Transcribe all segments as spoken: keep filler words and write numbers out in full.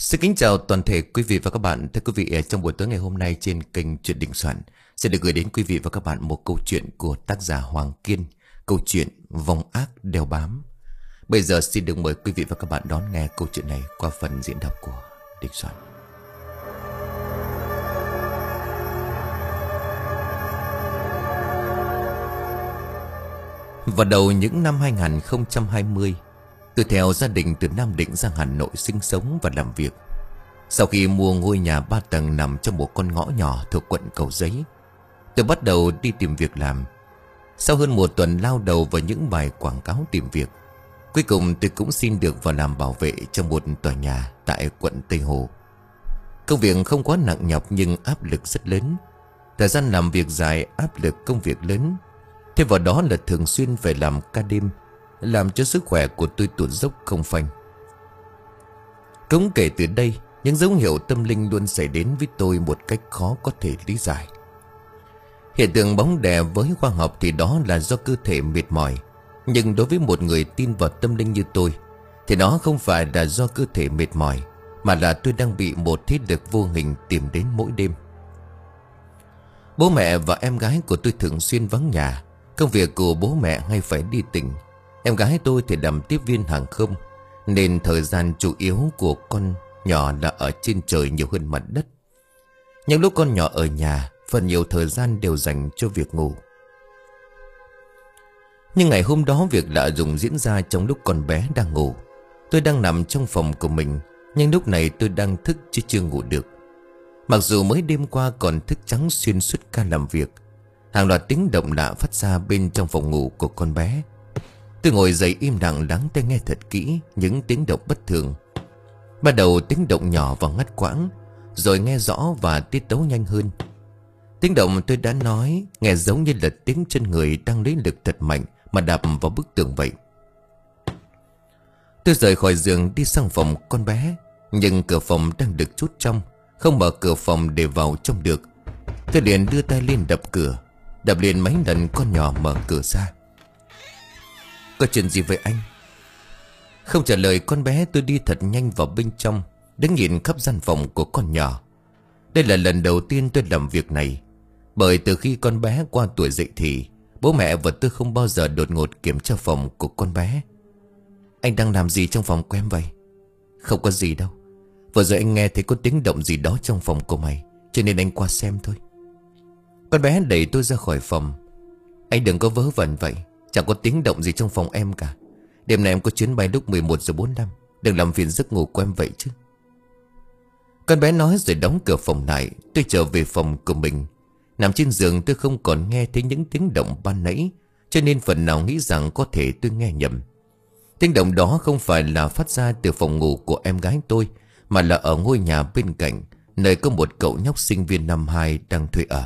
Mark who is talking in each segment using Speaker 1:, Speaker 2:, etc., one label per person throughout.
Speaker 1: Xin kính chào toàn thể quý vị và các bạn. Thưa quý vị, trong buổi tối ngày hôm nay trên kênh Chuyện Đình Soạn sẽ được gửi đến quý vị và các bạn một câu chuyện của tác giả Hoàng Kiên, câu chuyện Vong Ác Đeo Bám. Bây giờ xin được mời quý vị và các bạn đón nghe câu chuyện này qua phần diễn đọc của Đình Soạn. Vào đầu những năm hai không hai không, tôi theo gia đình từ Nam Định ra Hà Nội sinh sống và làm việc. Sau khi mua ngôi nhà ba tầng nằm trong một con ngõ nhỏ thuộc quận Cầu Giấy, tôi bắt đầu đi tìm việc làm. Sau hơn một tuần lao đầu vào những bài quảng cáo tìm việc, cuối cùng tôi cũng xin được vào làm bảo vệ trong một tòa nhà tại quận Tây Hồ. Công việc không quá nặng nhọc nhưng áp lực rất lớn. Thời gian làm việc dài, áp lực công việc lớn. Thêm vào đó là thường xuyên phải làm ca đêm, làm cho sức khỏe của tôi tụt dốc không phanh. Cũng kể từ đây, những dấu hiệu tâm linh luôn xảy đến với tôi một cách khó có thể lý giải. Hiện tượng bóng đè với khoa học thì đó là do cơ thể mệt mỏi. Nhưng đối với một người tin vào tâm linh như tôi thì nó không phải là do cơ thể mệt mỏi, mà là tôi đang bị một thế lực vô hình tìm đến mỗi đêm. Bố mẹ và em gái của tôi thường xuyên vắng nhà. Công việc của bố mẹ hay phải đi tỉnh. Em gái tôi thì làm tiếp viên hàng không, nên thời gian chủ yếu của con nhỏ là ở trên trời nhiều hơn mặt đất. Những lúc con nhỏ ở nhà, phần nhiều thời gian đều dành cho việc ngủ. Nhưng ngày hôm đó việc lạ lùng diễn ra trong lúc con bé đang ngủ. Tôi đang nằm trong phòng của mình, nhưng lúc này tôi đang thức chứ chưa ngủ được. Mặc dù mới đêm qua còn thức trắng xuyên suốt ca làm việc, hàng loạt tiếng động lạ phát ra bên trong phòng ngủ của con bé. Tôi ngồi dậy im lặng lắng tai nghe thật kỹ những tiếng động bất thường. Bắt đầu tiếng động nhỏ và ngắt quãng, rồi nghe rõ và tiết tấu nhanh hơn. Tiếng động tôi đã nói nghe giống như là tiếng chân người đang lấy lực thật mạnh mà đạp vào bức tường vậy. Tôi rời khỏi giường đi sang phòng con bé, nhưng cửa phòng đang được chốt trong, không mở cửa phòng để vào trong được. Tôi liền đưa tay lên đập cửa, đập liền mấy lần con nhỏ mở cửa ra. Có chuyện gì vậy anh? Không trả lời con bé, tôi đi thật nhanh vào bên trong, đứng nhìn khắp gian phòng của con nhỏ. Đây là lần đầu tiên tôi làm việc này, bởi từ khi con bé qua tuổi dậy thì bố mẹ và tôi không bao giờ đột ngột kiểm tra phòng của con bé. Anh đang làm gì trong phòng của em vậy? Không có gì đâu. Vừa rồi anh nghe thấy có tiếng động gì đó trong phòng của mày, cho nên anh qua xem thôi. Con bé đẩy tôi ra khỏi phòng. Anh đừng có vớ vẩn vậy, chẳng có tiếng động gì trong phòng em cả. Đêm nay em có chuyến bay lúc mười một giờ bốn mươi lăm. Đừng làm phiền giấc ngủ của em vậy chứ. Con bé nói rồi đóng cửa phòng lại. Tôi trở về phòng của mình. Nằm trên giường tôi không còn nghe thấy những tiếng động ban nãy, cho nên phần nào nghĩ rằng có thể tôi nghe nhầm. Tiếng động đó không phải là phát ra từ phòng ngủ của em gái tôi, mà là ở ngôi nhà bên cạnh, nơi có một cậu nhóc sinh viên năm hai đang thuê ở.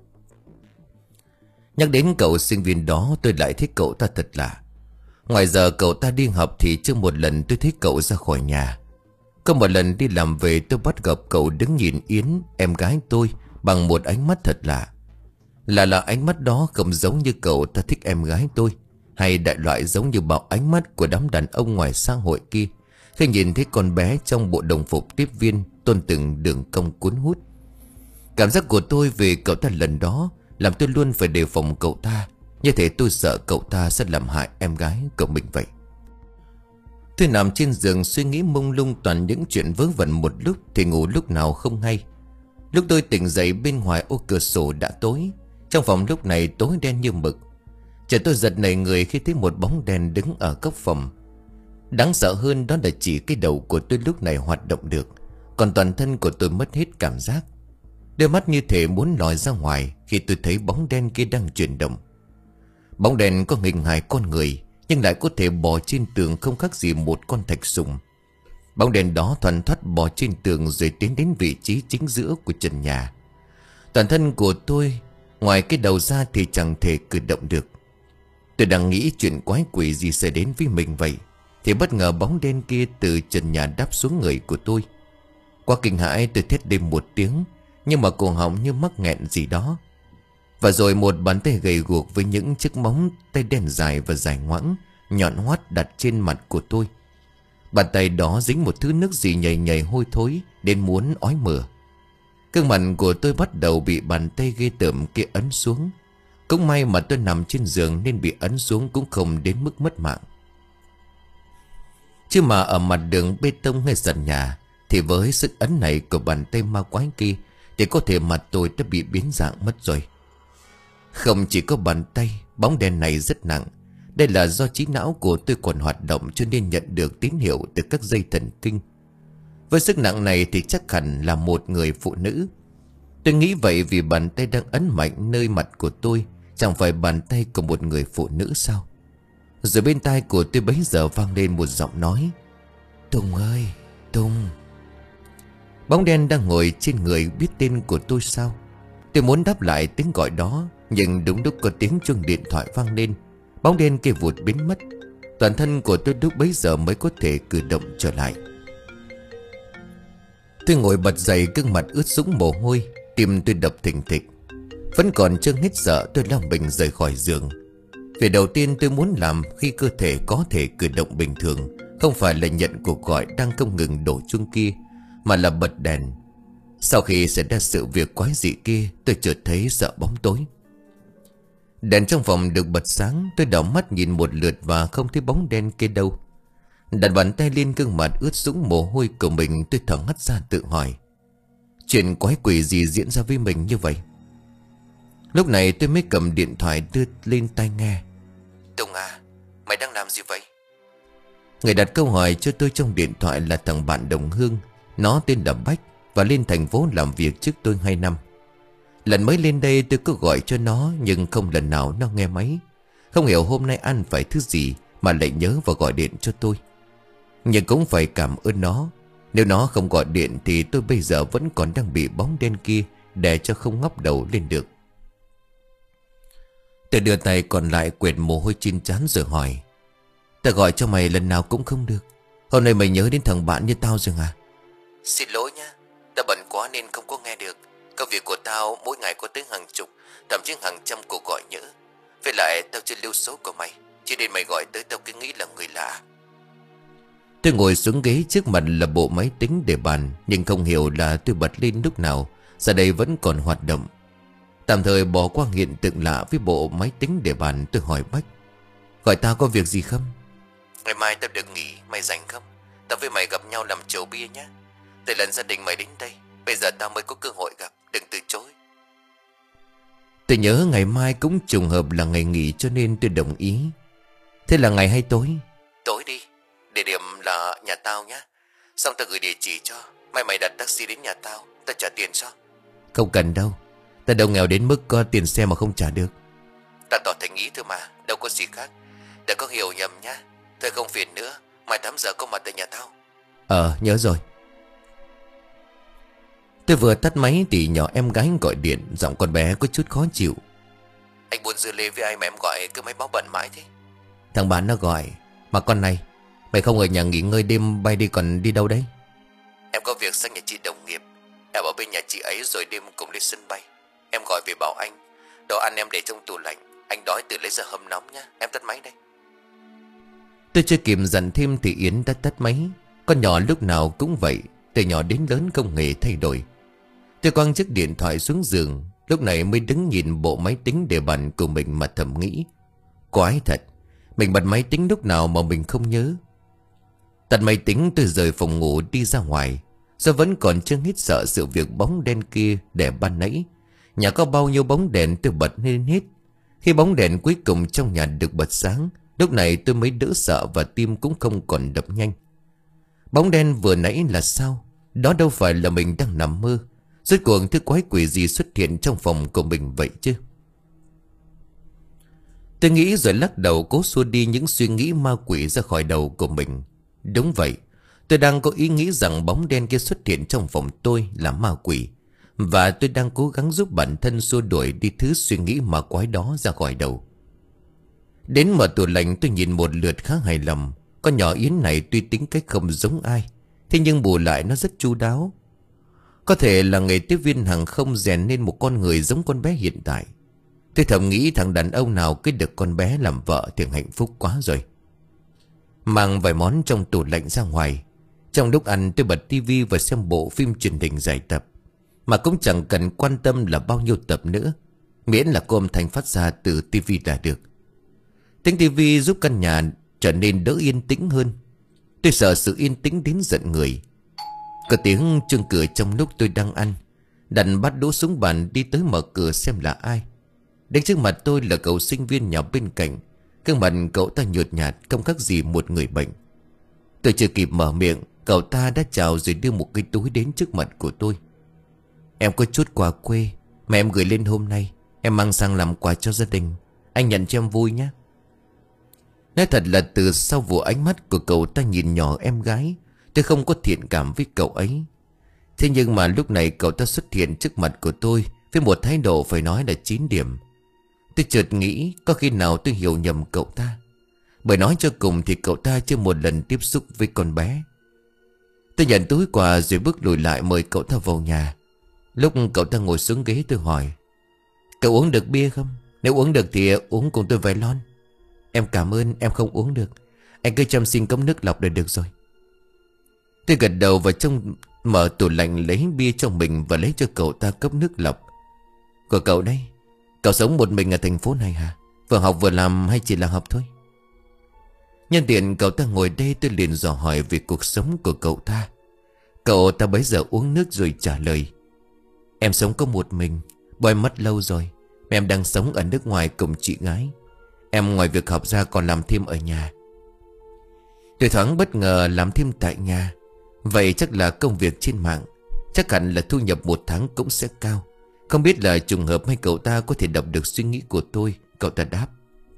Speaker 1: Nhắc đến cậu sinh viên đó, tôi lại thấy cậu ta thật lạ. Ngoài giờ cậu ta đi học thì chưa một lần tôi thấy cậu ra khỏi nhà. Có một lần đi làm về, tôi bắt gặp cậu đứng nhìn Yến, em gái tôi, bằng một ánh mắt thật lạ. Là là ánh mắt đó không giống như cậu ta thích em gái tôi, hay đại loại giống như bao ánh mắt của đám đàn ông ngoài xã hội kia khi nhìn thấy con bé trong bộ đồng phục tiếp viên tôn từng đường cong cuốn hút. Cảm giác của tôi về cậu ta lần đó làm tôi luôn phải đề phòng cậu ta, như thể tôi sợ cậu ta sẽ làm hại em gái của mình vậy. Tôi nằm trên giường suy nghĩ mông lung toàn những chuyện vớ vẩn một lúc thì ngủ lúc nào không hay. Lúc tôi tỉnh dậy, bên ngoài ô cửa sổ đã tối. Trong phòng lúc này tối đen như mực. Chợt tôi giật nảy người khi thấy một bóng đen đứng ở góc phòng. Đáng sợ hơn đó là chỉ cái đầu của tôi lúc này hoạt động được, còn toàn thân của tôi mất hết cảm giác. Đôi mắt như thể muốn lòi ra ngoài khi tôi thấy bóng đen kia đang chuyển động. Bóng đen có hình hài con người, nhưng lại có thể bò trên tường không khác gì một con thạch sùng. Bóng đen đó thoăn thoắt bò trên tường rồi tiến đến vị trí chính giữa của trần nhà. Toàn thân của tôi ngoài cái đầu ra thì chẳng thể cử động được. Tôi đang nghĩ chuyện quái quỷ gì sẽ đến với mình vậy, thì bất ngờ bóng đen kia từ trần nhà đáp xuống người của tôi. Quá kinh hãi tôi thét lên một tiếng, nhưng mà cổ họng như mắc nghẹn gì đó. Và rồi một bàn tay gầy guộc với những chiếc móng tay đen dài và dài ngoẵng, nhọn hoắt đặt trên mặt của tôi. Bàn tay đó dính một thứ nước gì nhầy nhầy hôi thối đến muốn ói mửa. Gương mặt của tôi bắt đầu bị bàn tay ghê tởm kia ấn xuống. Cũng may mà tôi nằm trên giường nên bị ấn xuống cũng không đến mức mất mạng. Chứ mà ở mặt đường bê tông hay sàn nhà thì với sức ấn này của bàn tay ma quái kia thì có thể mặt tôi đã bị biến dạng mất rồi. Không chỉ có bàn tay, bóng đèn này rất nặng. Đây là do trí não của tôi còn hoạt động cho nên nhận được tín hiệu từ các dây thần kinh. Với sức nặng này thì chắc hẳn là một người phụ nữ. Tôi nghĩ vậy vì bàn tay đang ấn mạnh nơi mặt của tôi chẳng phải bàn tay của một người phụ nữ sao? Rồi bên tai của tôi bấy giờ vang lên một giọng nói: Tùng ơi, Tùng. Bóng đen đang ngồi trên người biết tên của tôi sao? Tôi muốn đáp lại tiếng gọi đó, nhưng đúng lúc có tiếng chuông điện thoại vang lên, bóng đen kia vụt biến mất. Toàn thân của tôi lúc bấy giờ mới có thể cử động trở lại. Tôi ngồi bật dậy, gương mặt ướt sũng mồ hôi, tim tôi đập thình thịch. Vẫn còn chưa hết sợ, tôi lao mình rời khỏi giường. Việc đầu tiên tôi muốn làm khi cơ thể có thể cử động bình thường không phải là nhận cuộc gọi đang không ngừng đổ chuông kia, mà là bật đèn. Sau khi xảy ra sự việc quái dị kia, tôi chợt thấy sợ bóng tối. Đèn trong phòng được bật sáng, tôi đảo mắt nhìn một lượt và không thấy bóng đen kia đâu. Đặt bàn tay lên gương mặt ướt sũng mồ hôi của mình, tôi thở hắt ra tự hỏi: chuyện quái quỷ gì diễn ra với mình như vậy? Lúc này tôi mới cầm điện thoại đưa lên tai nghe. Tùng à, mày đang làm gì vậy? Người đặt câu hỏi cho tôi trong điện thoại là thằng bạn đồng hương. Nó tên là Bách và lên thành phố làm việc trước tôi hai năm. Lần mới lên đây tôi cứ gọi cho nó, nhưng không lần nào nó nghe máy. Không hiểu hôm nay ăn phải thứ gì mà lại nhớ và gọi điện cho tôi. Nhưng cũng phải cảm ơn nó. Nếu nó không gọi điện thì tôi bây giờ vẫn còn đang bị bóng đen kia đè cho không ngóc đầu lên được. Tôi đưa tay còn lại quệt mồ hôi trên trán rồi hỏi: tao gọi cho mày lần nào cũng không được, hôm nay mày nhớ đến thằng bạn như tao rồi à? Xin lỗi nha, tao bận quá nên không có nghe được. Công việc của tao mỗi ngày có tới hàng chục, thậm chí hàng trăm cuộc gọi nhỡ. Với lại tao chưa lưu số của mày, cho nên mày gọi tới tao cứ nghĩ là người lạ. Tôi ngồi xuống ghế, trước mặt là bộ máy tính để bàn, nhưng không hiểu là tôi bật lên lúc nào, giờ đây vẫn còn hoạt động. Tạm thời bỏ qua hiện tượng lạ với bộ máy tính để bàn, tôi hỏi Bách: gọi tao có việc gì không? Ngày mai tao được nghỉ, mày rảnh không? Tao với mày gặp nhau làm chầu bia nhé. Từ lần gia đình mày đến đây, bây giờ tao mới có cơ hội gặp, đừng từ chối. Tôi nhớ ngày mai cũng trùng hợp là ngày nghỉ cho nên tôi đồng ý. Thế là ngày hay tối? Tối đi, địa điểm là nhà tao nhé. Xong tao gửi địa chỉ cho, mai mày đặt taxi đến nhà tao, tao trả tiền cho. Không cần đâu, tao đâu nghèo đến mức có tiền xe mà không trả được. Tao tỏ thành ý thôi mà, đâu có gì khác. Đừng có hiểu nhầm nhá. Thôi không phiền nữa, mai tám giờ có mặt tại nhà tao. Ờ, nhớ rồi. Tôi vừa tắt máy thì nhỏ em gái gọi điện, giọng con bé có chút khó chịu. Anh buồn dưa lê với ai mà em gọi cứ máy báo bận mãi thế? Thằng bạn nó gọi. Mà con này, mày không ở nhà nghỉ ngơi đêm bay đi còn đi đâu đấy? Em có việc sang nhà chị đồng nghiệp. Em ở bên nhà chị ấy rồi đêm cùng đi sân bay. Em gọi về bảo anh. Đồ ăn em để trong tủ lạnh, anh đói tự lấy ra hâm nóng nhá. Em tắt máy đây. Tôi chưa kịp dặn thêm thì Yến đã tắt máy. Con nhỏ lúc nào cũng vậy, từ nhỏ đến lớn không hề thay đổi. Tôi quăng chiếc điện thoại xuống giường, lúc này mới đứng nhìn bộ máy tính để bàn của mình mà thầm nghĩ: quái thật, mình bật máy tính lúc nào mà mình không nhớ. Tắt máy tính tôi rời phòng ngủ đi ra ngoài. Do vẫn còn chưa hết sợ sự việc bóng đen kia để ban nãy. Nhà có bao nhiêu bóng đèn tôi bật lên hết. Khi bóng đèn cuối cùng trong nhà được bật sáng, lúc này tôi mới đỡ sợ và tim cũng không còn đập nhanh. Bóng đen vừa nãy là sao? Đó đâu phải là mình đang nằm mơ. Rốt cuộc thứ quái quỷ gì xuất hiện trong phòng của mình vậy chứ? Tôi nghĩ rồi lắc đầu cố xua đi những suy nghĩ ma quỷ ra khỏi đầu của mình. Đúng vậy, tôi đang có ý nghĩ rằng bóng đen kia xuất hiện trong phòng tôi là ma quỷ. Và tôi đang cố gắng giúp bản thân xua đuổi đi thứ suy nghĩ ma quái đó ra khỏi đầu. Đến mở tủ lạnh tôi nhìn một lượt khá hài lòng. Con nhỏ Yến này tuy tính cách không giống ai, thế nhưng bù lại nó rất chu đáo. Có thể là nghề tiếp viên hàng không rèn nên một con người giống con bé hiện tại. Tôi thầm nghĩ thằng đàn ông nào kết được con bé làm vợ thì hạnh phúc quá rồi. mang vài món trong tủ lạnh ra ngoài. Trong lúc ăn tôi bật tivi và xem bộ phim truyền hình dài tập, mà cũng chẳng cần quan tâm là bao nhiêu tập nữa, miễn là có âm thanh phát ra từ tivi là được. Tiếng tivi giúp căn nhà trở nên đỡ yên tĩnh hơn. Tôi sợ sự yên tĩnh đến giận người. Có tiếng chuông cửa trong lúc tôi đang ăn. Đặt bát đũa xuống bàn đi tới mở cửa xem là ai. Đến trước mặt tôi là cậu sinh viên nhỏ bên cạnh. Gương mặt cậu ta nhợt nhạt, không khác gì một người bệnh. Tôi chưa kịp mở miệng, cậu ta đã chào rồi đưa một cái túi đến trước mặt của tôi. Em có chút quà quê mà em gửi lên hôm nay, em mang sang làm quà cho gia đình. Anh nhận cho em vui nhé. Nói thật là từ sau vụ ánh mắt của cậu ta nhìn nhỏ em gái, tôi không có thiện cảm với cậu ấy. Thế nhưng mà lúc này cậu ta xuất hiện trước mặt của tôi với một thái độ phải nói là chín điểm. Tôi chợt nghĩ có khi nào tôi hiểu nhầm cậu ta, bởi nói cho cùng thì cậu ta chưa một lần tiếp xúc với con bé. Tôi nhận túi quà rồi bước lùi lại mời cậu ta vào nhà. Lúc cậu ta ngồi xuống ghế tôi hỏi: Cậu uống được bia không? Nếu uống được thì uống cùng tôi vài lon. Em cảm ơn, em không uống được. Anh cứ chăm xin cốc nước lọc là được rồi. Tôi gật đầu và trông mở tủ lạnh lấy bia cho mình và lấy cho cậu ta cốc nước lọc. Của cậu đây. Cậu sống một mình ở thành phố này hả? Vừa học vừa làm hay chỉ là học thôi? Nhân tiện cậu ta ngồi đây, tôi liền dò hỏi về cuộc sống của cậu ta. Cậu ta bấy giờ uống nước rồi trả lời: Em sống có một mình, bố em mất lâu rồi. Mẹ em đang sống ở nước ngoài cùng chị gái. Em ngoài việc học ra còn làm thêm ở nhà. Tôi thoáng bất ngờ, làm thêm tại nhà. Vậy chắc là công việc trên mạng. Chắc hẳn là thu nhập một tháng cũng sẽ cao. Không biết là trùng hợp hay cậu ta có thể đọc được suy nghĩ của tôi. Cậu ta đáp: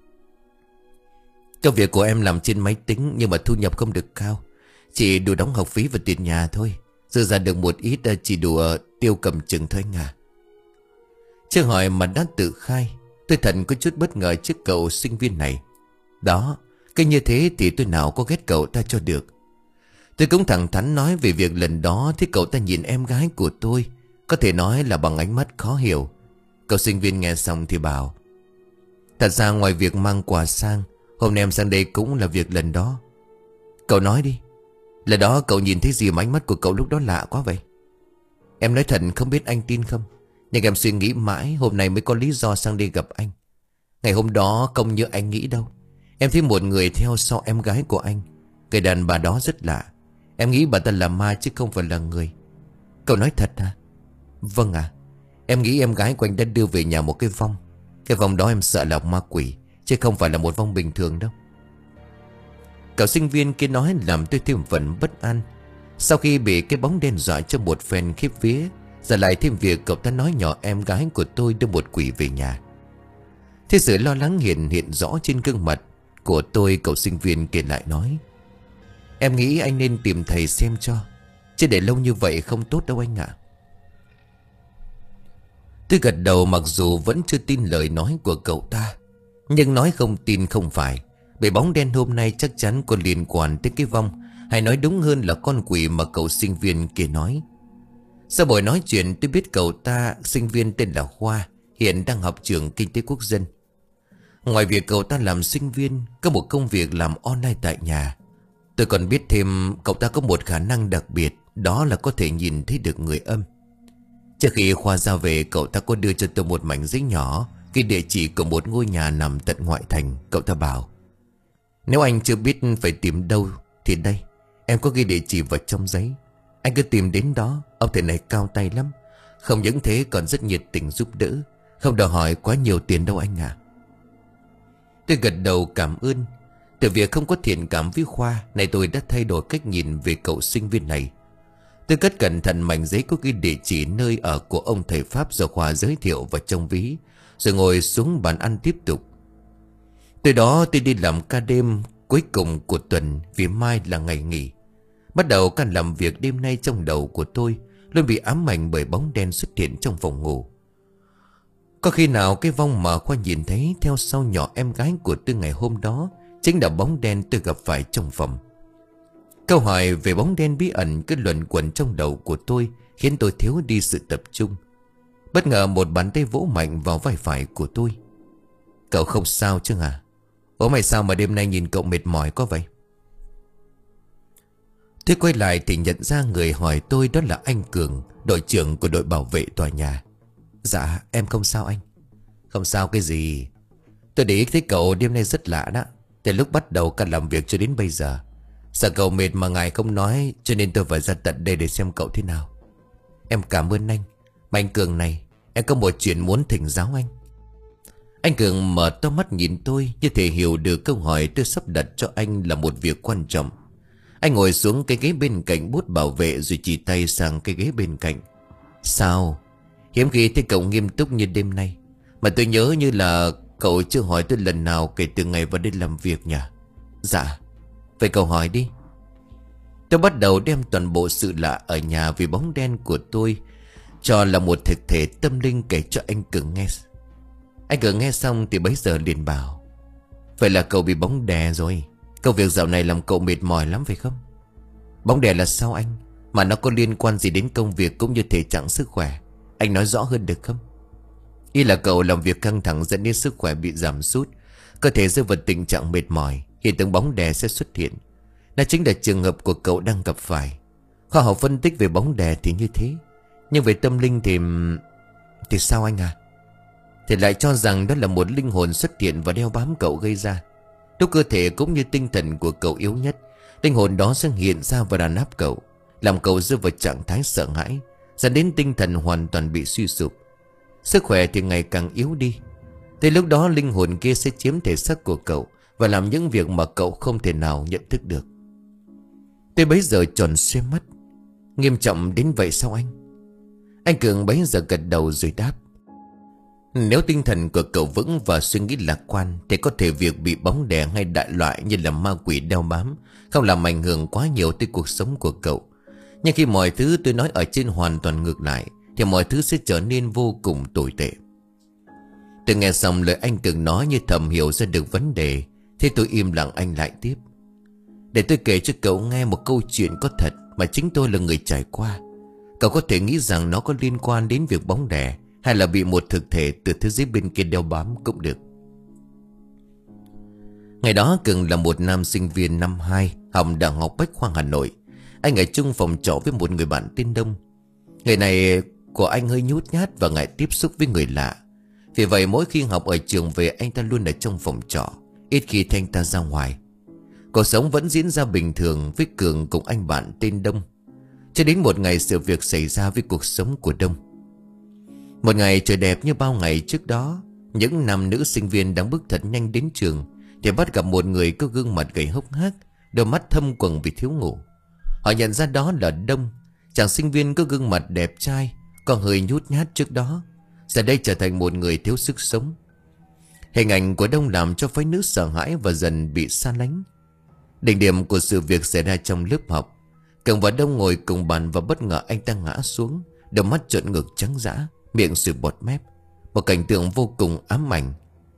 Speaker 1: Công việc của em làm trên máy tính, nhưng mà thu nhập không được cao, chỉ đủ đóng học phí và tiền nhà thôi. Dư ra được một ít chỉ đủ tiêu cầm chừng thôi anh à. Chưa hỏi mà đã tự khai. Tôi thật có chút bất ngờ trước cậu sinh viên này. Đó, cái như thế thì tôi nào có ghét cậu ta cho được. Tôi cũng thẳng thắn nói về việc lần đó thì cậu ta nhìn em gái của tôi, có thể nói là bằng ánh mắt khó hiểu. Cậu sinh viên nghe xong thì bảo: Thật ra ngoài việc mang quà sang, hôm nay em sang đây cũng là việc lần đó. Cậu nói đi, lần đó cậu nhìn thấy gì mà ánh mắt của cậu lúc đó lạ quá vậy? Em nói thật không biết anh tin không, nhưng em suy nghĩ mãi hôm nay mới có lý do sang đây gặp anh. Ngày hôm đó không như anh nghĩ đâu. Em thấy một người theo sau em gái của anh. Người đàn bà đó rất lạ. Em nghĩ bà ta là ma chứ không phải là người. Cậu nói thật hả? Vâng ạ. Em nghĩ em gái của anh đã đưa về nhà một cái vong. Cái vong đó em sợ là ma quỷ, chứ không phải là một vong bình thường đâu. Cậu sinh viên kia nói làm tôi thêm phần bất an. Sau khi bị cái bóng đen dọa cho một phen khiếp vía, giờ lại thêm việc cậu ta nói nhỏ em gái của tôi đưa một quỷ về nhà. Thế sự lo lắng hiện hiện rõ trên gương mặt của tôi. Cậu sinh viên kể lại nói: Em nghĩ anh nên tìm thầy xem cho, chứ để lâu như vậy không tốt đâu anh ạ. Tôi gật đầu, mặc dù vẫn chưa tin lời nói của cậu ta, nhưng nói không tin không phải. Bởi bóng đen hôm nay chắc chắn có liên quan tới cái vong, hay nói đúng hơn là con quỷ mà cậu sinh viên kia nói. Sau buổi nói chuyện tôi biết cậu ta, sinh viên tên là Khoa, hiện đang học trường Kinh tế Quốc dân. Ngoài việc cậu ta làm sinh viên, có một công việc làm online tại nhà. Tôi còn biết thêm cậu ta có một khả năng đặc biệt, đó là có thể nhìn thấy được người âm. Trước khi Khoa ra về, cậu ta có đưa cho tôi một mảnh giấy nhỏ, cái địa chỉ của một ngôi nhà nằm tận ngoại thành. Cậu ta bảo: Nếu anh chưa biết phải tìm đâu thì đây, em có ghi địa chỉ vào trong giấy. Anh cứ tìm đến đó. Ông thầy này cao tay lắm, không những thế còn rất nhiệt tình giúp đỡ, không đòi hỏi quá nhiều tiền đâu anh à. Tôi gật đầu cảm ơn. Từ việc không có thiện cảm với Khoa này, tôi đã thay đổi cách nhìn về cậu sinh viên này. Tôi cất cẩn thận mảnh giấy có ghi địa chỉ nơi ở của ông thầy Pháp do Khoa giới thiệu vào trong ví, rồi ngồi xuống bàn ăn tiếp tục. Từ đó tôi đi làm ca đêm cuối cùng của tuần, vì mai là ngày nghỉ. Bắt đầu ca làm việc đêm nay, trong đầu của tôi luôn bị ám ảnh bởi bóng đen xuất hiện trong phòng ngủ. Có khi nào cái vong mà Khoa nhìn thấy theo sau nhỏ em gái của tôi ngày hôm đó chính là bóng đen tôi gặp phải trong phòng? Câu hỏi về bóng đen bí ẩn cứ luẩn quẩn trong đầu của tôi, khiến tôi thiếu đi sự tập trung. Bất ngờ một bàn tay vỗ mạnh vào vai phải của tôi. Cậu không sao chứ hả? Ủa mày sao mà đêm nay nhìn cậu mệt mỏi quá vậy? Tôi quay lại thì nhận ra người hỏi tôi đó là anh Cường, đội trưởng của đội bảo vệ tòa nhà. Dạ em không sao anh. Không sao cái gì? Tôi để ý thấy cậu đêm nay rất lạ đó. Từ lúc bắt đầu cả làm việc cho đến bây giờ, sợ cậu mệt mà ngài không nói, cho nên tôi phải ra tận đây để xem cậu thế nào. Em cảm ơn anh. Mà anh Cường này, em có một chuyện muốn thỉnh giáo anh. Anh Cường mở to mắt nhìn tôi, như thể hiểu được câu hỏi tôi sắp đặt cho anh là một việc quan trọng. Anh ngồi xuống cái ghế bên cạnh bút bảo vệ rồi chỉ tay sang cái ghế bên cạnh. Sao? Hiếm khi thấy cậu nghiêm túc như đêm nay. Mà tôi nhớ như là cậu chưa hỏi tôi lần nào kể từ ngày vào đây làm việc nhỉ? Dạ. Vậy cậu hỏi đi. Tôi bắt đầu đem toàn bộ sự lạ ở nhà vì bóng đen của tôi cho là một thực thể tâm linh kể cho anh Cường nghe. Anh Cường nghe xong thì bấy giờ liền bảo: vậy là cậu bị bóng đè rồi. Công việc dạo này làm cậu mệt mỏi lắm phải không? Bóng đè là sao anh? Mà nó có liên quan gì đến công việc cũng như thể trạng sức khỏe? Anh nói rõ hơn được không? Ý là cậu làm việc căng thẳng dẫn đến sức khỏe bị giảm sút, cơ thể rơi vào tình trạng mệt mỏi, hiện tượng bóng đè sẽ xuất hiện. Nó chính là trường hợp của cậu đang gặp phải. Khoa học phân tích về bóng đè thì như thế, nhưng về tâm linh thì... Thì sao anh à? Thì lại cho rằng đó là một linh hồn xuất hiện và đeo bám cậu gây ra. Lúc cơ thể cũng như tinh thần của cậu yếu nhất, linh hồn đó sẽ hiện ra và đàn áp cậu, làm cậu rơi vào trạng thái sợ hãi, dẫn đến tinh thần hoàn toàn bị suy sụp. Sức khỏe thì ngày càng yếu đi. Tới lúc đó linh hồn kia sẽ chiếm thể xác của cậu và làm những việc mà cậu không thể nào nhận thức được. Tôi bấy giờ tròn xoe mắt. Nghiêm trọng đến vậy sao anh? Anh Cường bấy giờ gật đầu rồi đáp: nếu tinh thần của cậu vững và suy nghĩ lạc quan thì có thể việc bị bóng đè hay đại loại như là ma quỷ đeo bám không làm ảnh hưởng quá nhiều tới cuộc sống của cậu. Nhưng khi mọi thứ tôi nói ở trên hoàn toàn ngược lại thì mọi thứ sẽ trở nên vô cùng tồi tệ. Tôi nghe xong lời anh Cường nói như thầm hiểu ra được vấn đề. Thế tôi im lặng, anh lại tiếp: để tôi kể cho cậu nghe một câu chuyện có thật mà chính tôi là người trải qua. Cậu có thể nghĩ rằng nó có liên quan đến việc bóng đè, hay là bị một thực thể từ thế giới bên kia đeo bám cũng được. Ngày đó Cường là một nam sinh viên năm hai, học Đại học Bách Khoa Hà Nội. Anh ở chung phòng trọ với một người bạn tên Đông. Người này của anh hơi nhút nhát và ngại tiếp xúc với người lạ. Vì vậy mỗi khi học ở trường về, anh ta luôn ở trong phòng trọ, ít khi thấy anh ta ra ngoài. Cuộc sống vẫn diễn ra bình thường với Cường cùng anh bạn tên Đông, cho đến một ngày sự việc xảy ra với cuộc sống của Đông. Một ngày trời đẹp như bao ngày trước đó, những nam nữ sinh viên đang bước thật nhanh đến trường thì bắt gặp một người có gương mặt gầy hốc hác, đôi mắt thâm quầng vì thiếu ngủ. Họ nhận ra đó là Đông, chàng sinh viên có gương mặt đẹp trai, còn hơi nhút nhát trước đó, giờ đây trở thành một người thiếu sức sống. Hình ảnh của Đông làm cho phái nữ sợ hãi và dần bị xa lánh. Đỉnh điểm của sự việc xảy ra trong lớp học. Cường và Đông ngồi cùng bàn và bất ngờ anh ta ngã xuống, đôi mắt trợn ngược trắng dã, miệng sùi bọt mép. Một cảnh tượng vô cùng ám ảnh.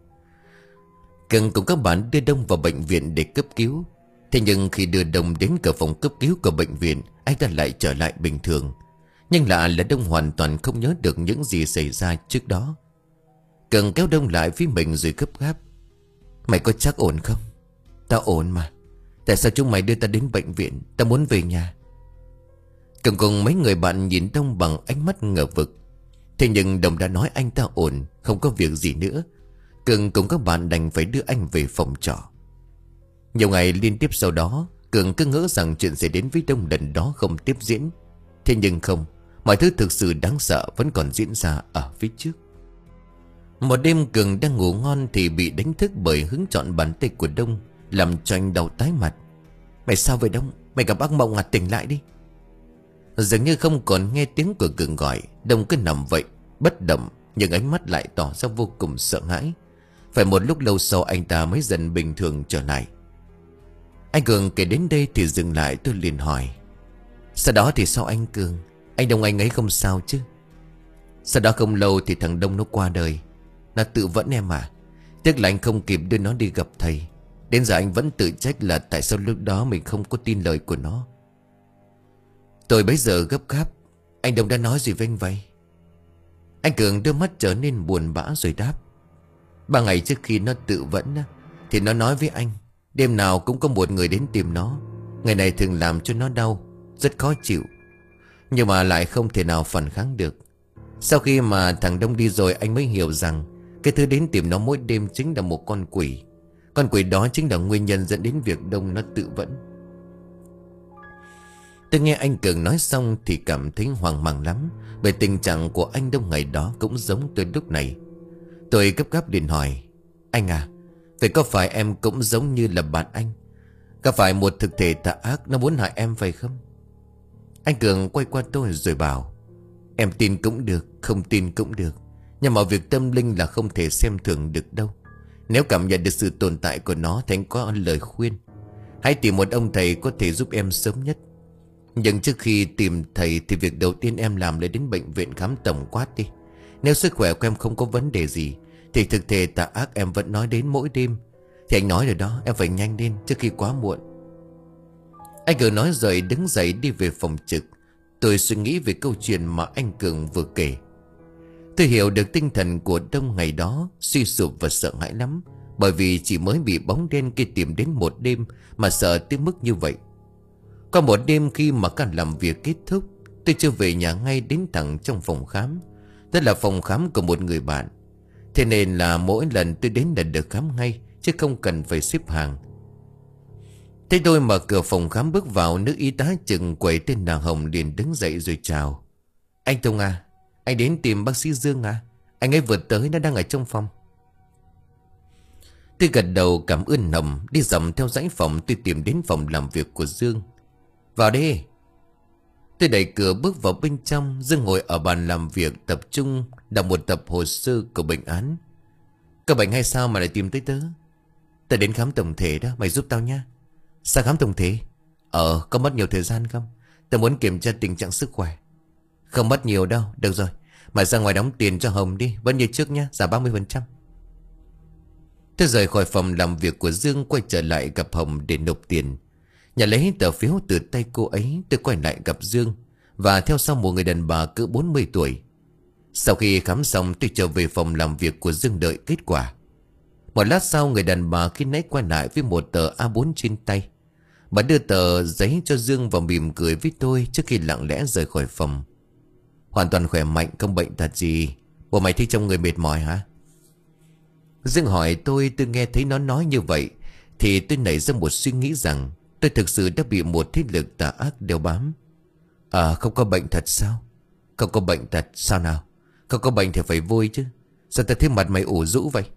Speaker 1: Cường cùng các bạn đưa Đông vào bệnh viện để cấp cứu. Thế nhưng khi đưa Đông đến cửa phòng cấp cứu của bệnh viện, anh ta lại trở lại bình thường. Nhưng lạ là Đông hoàn toàn không nhớ được những gì xảy ra trước đó. Cường kéo Đông lại phía mình rồi gấp gáp: mày có chắc ổn không? Tao ổn mà. Tại sao chúng mày đưa ta đến bệnh viện? Tao muốn về nhà. Cường cùng mấy người bạn nhìn Đông bằng ánh mắt ngờ vực. Thế nhưng Đông đã nói anh ta ổn, không có việc gì nữa. Cường cùng các bạn đành phải đưa anh về phòng trọ. Nhiều ngày liên tiếp sau đó, Cường cứ ngỡ rằng chuyện xảy đến với Đông lần đó không tiếp diễn. Thế nhưng không, mọi thứ thực sự đáng sợ vẫn còn diễn ra ở phía trước. Một đêm Cường đang ngủ ngon thì bị đánh thức bởi hứng chọn bàn tay của Đông, làm cho anh đau tái mặt. Mày sao vậy Đông? Mày gặp ác mộng à? Tỉnh lại đi. Dường như không còn nghe tiếng của Cường gọi, Đông cứ nằm vậy bất động, nhưng ánh mắt lại tỏ ra vô cùng sợ hãi. Phải một lúc lâu sau anh ta mới dần bình thường trở lại. Anh Cường kể đến đây thì dừng lại. Tôi liền hỏi: sau đó thì sao anh Cường? Anh Đông anh ấy không sao chứ? Sau đó không lâu thì thằng Đông nó qua đời. Nó tự vẫn em à. Tiếc là anh không kịp đưa nó đi gặp thầy. Đến giờ anh vẫn tự trách là tại sao lúc đó mình không có tin lời của nó. Tôi bấy giờ gấp gáp: anh Đông đã nói gì với anh vậy? Anh Cường đưa mắt trở nên buồn bã rồi đáp: ba ngày trước khi nó tự vẫn thì nó nói với anh đêm nào cũng có một người đến tìm nó. Người này thường làm cho nó đau, rất khó chịu, nhưng mà lại không thể nào phản kháng được. Sau khi mà thằng Đông đi rồi, anh mới hiểu rằng cái thứ đến tìm nó mỗi đêm chính là một con quỷ. Con quỷ đó chính là nguyên nhân dẫn đến việc Đông nó tự vẫn. Tôi nghe anh Cường nói xong thì cảm thấy hoang mang lắm, bởi tình trạng của anh Đông ngày đó cũng giống tôi lúc này. Tôi gấp gáp liền hỏi: anh à, vậy có phải em cũng giống như là bạn anh, có phải một thực thể tà ác nó muốn hại em phải không? Anh Cường quay qua tôi rồi bảo: em tin cũng được, không tin cũng được, nhưng mà việc tâm linh là không thể xem thường được đâu. Nếu cảm nhận được sự tồn tại của nó thì anh có lời khuyên: hãy tìm một ông thầy có thể giúp em sớm nhất. Nhưng trước khi tìm thầy thì việc đầu tiên em làm là đến bệnh viện khám tổng quát đi. Nếu sức khỏe của em không có vấn đề gì thì thực thể tà ác em vẫn nói đến mỗi đêm. Thì anh nói rồi đó, em phải nhanh lên trước khi quá muộn. Anh Cường nói rồi đứng dậy đi về phòng trực. Tôi suy nghĩ về câu chuyện mà anh Cường vừa kể. Tôi hiểu được tinh thần của Đông ngày đó suy sụp và sợ hãi lắm, bởi vì chỉ mới bị bóng đen kia tìm đến một đêm mà sợ tới mức như vậy. Có một đêm khi mà cả làm việc kết thúc, tôi chưa về nhà ngay đến thẳng trong phòng khám. Đó là phòng khám của một người bạn. Thế nên là mỗi lần tôi đến là được khám ngay, chứ không cần phải xếp hàng. Thế tôi mở cửa phòng khám bước vào, nữ y tá chừng quầy tên là Hồng liền đứng dậy rồi chào: anh Tùng à, anh đến tìm bác sĩ Dương à? Anh ấy vừa tới, nó đang ở trong phòng. Tôi gật đầu cảm ơn Hồng, đi dầm theo dãy phòng tôi tìm đến phòng làm việc của Dương. Vào đi. Tôi đẩy cửa bước vào bên trong. Dương ngồi ở bàn làm việc tập trung đọc một tập hồ sơ của bệnh án. Có bệnh hay sao mà lại tìm tới tớ? Tớ đến khám tổng thể đó, mày giúp tao nha. Sao khám tổng thể? Ờ, có mất nhiều thời gian không? Tớ muốn kiểm tra tình trạng sức khỏe. Không mất nhiều đâu, được rồi. Mày ra ngoài đóng tiền cho Hồng đi, vẫn như trước nha, giảm ba mươi phần trăm. Tôi rời khỏi phòng làm việc của Dương, quay trở lại gặp Hồng để nộp tiền. Nhà lấy tờ phiếu từ tay cô ấy, tôi quay lại gặp Dương, và theo sau một người đàn bà cỡ bốn mươi tuổi. Sau khi khám xong, tôi trở về phòng làm việc của Dương đợi kết quả. Một lát sau, người đàn bà khi nãy quay lại với một tờ A bốn trên tay. Bà đưa tờ giấy cho Dương và mỉm cười với tôi trước khi lặng lẽ rời khỏi phòng. Hoàn toàn khỏe mạnh, không bệnh tật gì. Bộ mày thấy trong người mệt mỏi hả? Dương hỏi tôi. Tôi nghe thấy nó nói như vậy thì tôi nảy ra một suy nghĩ rằng tôi thực sự đã bị một thế lực tà ác đeo bám. À, không có bệnh thật sao? Không có bệnh thật sao nào? Không có bệnh thì phải vui chứ. Sao ta thấy mặt mày ủ rũ vậy?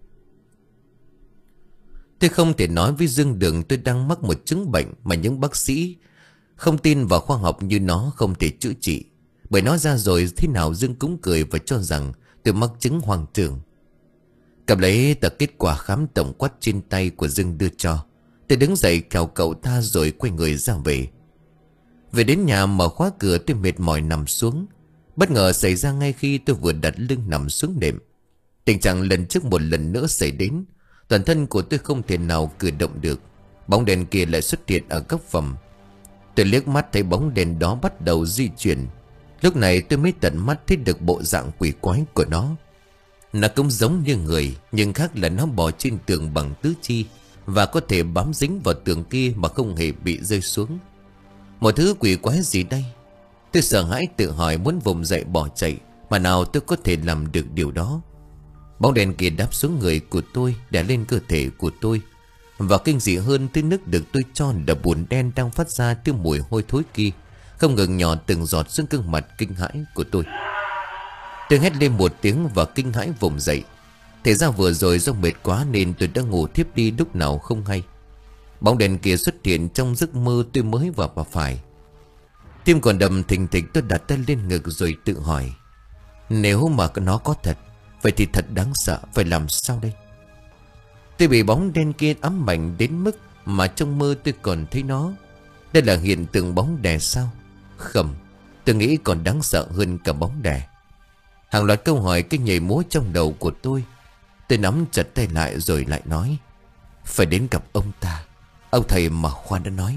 Speaker 1: Tôi không thể nói với Dương Đường tôi đang mắc một chứng bệnh mà những bác sĩ không tin vào khoa học như nó không thể chữa trị. Bởi nó ra rồi thế nào Dương cũng cười và cho rằng tôi mắc chứng hoang tưởng. Cầm lấy tờ kết quả khám tổng quát trên tay của Dương đưa cho, tôi đứng dậy chào cậu ta rồi quay người ra về. Về đến nhà mở khóa cửa, tôi mệt mỏi nằm xuống. Bất ngờ xảy ra ngay khi tôi vừa đặt lưng nằm xuống nệm. Tình trạng lần trước một lần nữa xảy đến. Toàn thân của tôi không thể nào cử động được. Bóng đèn kia lại xuất hiện ở góc phòng. Tôi liếc mắt thấy bóng đèn đó bắt đầu di chuyển. Lúc này tôi mới tận mắt thấy được bộ dạng quỷ quái của nó. Nó cũng giống như người, nhưng khác là nó bò trên tường bằng tứ chi và có thể bám dính vào tường kia mà không hề bị rơi xuống. Một thứ quỷ quái gì đây? Tôi sợ hãi tự hỏi, muốn vùng dậy bỏ chạy, mà nào tôi có thể làm được điều đó. Bóng đèn kia đáp xuống người của tôi, đè lên cơ thể của tôi. Và kinh dị hơn, thứ nước được tôi cho là bùn đen đang phát ra thứ mùi hôi thối kia không ngừng nhỏ từng giọt xuống gương mặt kinh hãi của tôi. Tôi hét lên một tiếng và kinh hãi vùng dậy. Thế ra vừa rồi do mệt quá nên tôi đã ngủ thiếp đi lúc nào không hay. Bóng đèn kia xuất hiện trong giấc mơ tôi mới vào bà phải. Tim còn đập thình thịch, tôi đặt tay lên ngực rồi tự hỏi, nếu mà nó có thật, vậy thì thật đáng sợ, phải làm sao đây? Tôi bị bóng đen kia ám ảnh đến mức mà trong mơ tôi còn thấy nó. Đây là hiện tượng bóng đè sao? Không, tôi nghĩ còn đáng sợ hơn cả bóng đè. Hàng loạt câu hỏi cái nhảy múa trong đầu của tôi. Tôi nắm chặt tay lại rồi lại nói, phải đến gặp ông ta, ông thầy mà Khoa đã nói.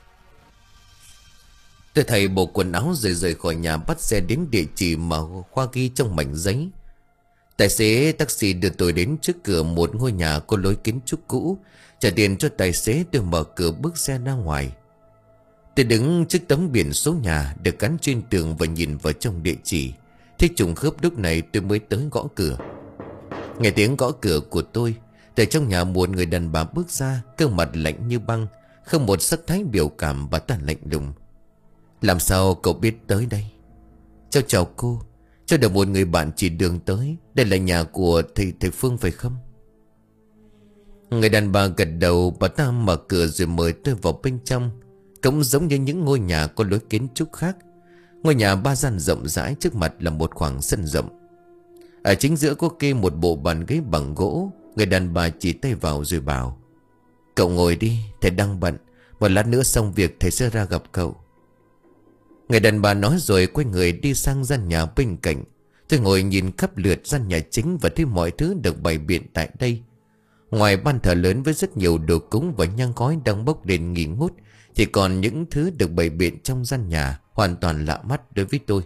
Speaker 1: Tôi thầy bộ quần áo rồi rời khỏi nhà, bắt xe đến địa chỉ mà Khoa ghi trong mảnh giấy. Tài xế taxi đưa tôi đến trước cửa một ngôi nhà có lối kiến trúc cũ. Trả tiền cho tài xế, tôi mở cửa bước xe ra ngoài. Tôi đứng trước tấm biển số nhà được gắn trên tường và nhìn vào trong địa chỉ. Thế trùng khớp lúc này tôi mới tới gõ cửa. Nghe tiếng gõ cửa của tôi, từ trong nhà một người đàn bà bước ra, cơ mặt lạnh như băng, không một sắc thái biểu cảm, bà ta lạnh lùng. Làm sao cậu biết tới đây? Cháu chào cô, cháu được một người bạn chỉ đường tới. Đây là nhà của thầy thầy Phương phải không? Người đàn bà gật đầu. Bà ta mở cửa rồi mời tôi vào bên trong. Cũng giống như những ngôi nhà có lối kiến trúc khác. Ngôi nhà ba gian rộng rãi, trước mặt là một khoảng sân rộng. Ở chính giữa có kê một bộ bàn ghế bằng gỗ. Người đàn bà chỉ tay vào rồi bảo: Cậu ngồi đi, thầy đang bận. Một lát nữa xong việc thầy sẽ ra gặp cậu. Người đàn bà nói rồi quay người đi sang gian nhà bên cạnh. Tôi ngồi nhìn khắp lượt gian nhà chính và thấy mọi thứ được bày biện tại đây. Ngoài ban thờ lớn với rất nhiều đồ cúng và nhang khói đang bốc lên nghi ngút, thì còn những thứ được bày biện trong gian nhà hoàn toàn lạ mắt đối với tôi.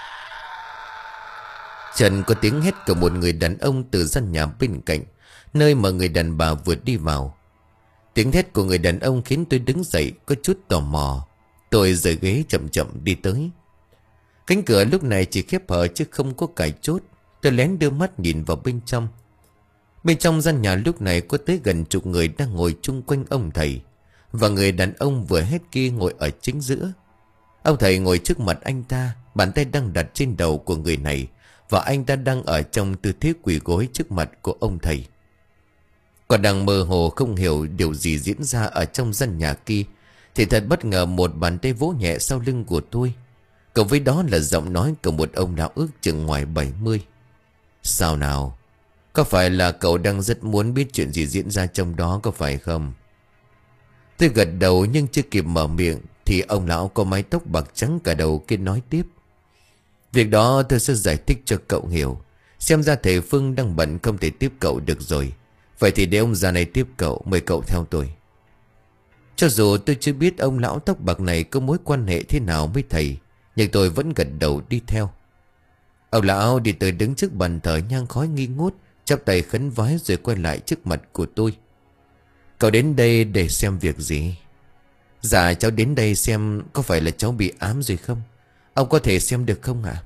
Speaker 1: Trần có tiếng hét của một người đàn ông từ gian nhà bên cạnh, nơi mà người đàn bà vừa đi vào. Tiếng hét của người đàn ông khiến tôi đứng dậy, có chút tò mò. Tôi rời ghế chậm chậm đi tới. Cánh cửa lúc này chỉ khép hở chứ không có cài chốt. Tôi lén đưa mắt nhìn vào bên trong. Bên trong gian nhà lúc này có tới gần chục người đang ngồi chung quanh ông thầy. Và người đàn ông vừa hét kia ngồi ở chính giữa. Ông thầy ngồi trước mặt anh ta, bàn tay đang đặt trên đầu của người này, và anh ta đang ở trong tư thế quỳ gối trước mặt của ông thầy. Còn đang mơ hồ không hiểu điều gì diễn ra ở trong gian nhà kia, thì thật bất ngờ một bàn tay vỗ nhẹ sau lưng của tôi. Cộng với đó là giọng nói của một ông lão ước chừng ngoài bảy mươi. Sao nào? Có phải là cậu đang rất muốn biết chuyện gì diễn ra trong đó có phải không? Tôi gật đầu nhưng chưa kịp mở miệng thì ông lão có mái tóc bạc trắng cả đầu kia nói tiếp. Việc đó tôi sẽ giải thích cho cậu hiểu. Xem ra thầy Phương đang bận không thể tiếp cậu được rồi. Vậy thì để ông già này tiếp cậu, mời cậu theo tôi. Cho dù tôi chưa biết ông lão tóc bạc này có mối quan hệ thế nào với thầy, nhưng tôi vẫn gật đầu đi theo. Ông lão đi tới đứng trước bàn thờ nhang khói nghi ngút, chắp tay khấn vái rồi quay lại trước mặt của tôi. Cậu đến đây để xem việc gì? Dạ cháu đến đây xem có phải là cháu bị ám rồi không? Ông có thể xem được không ạ?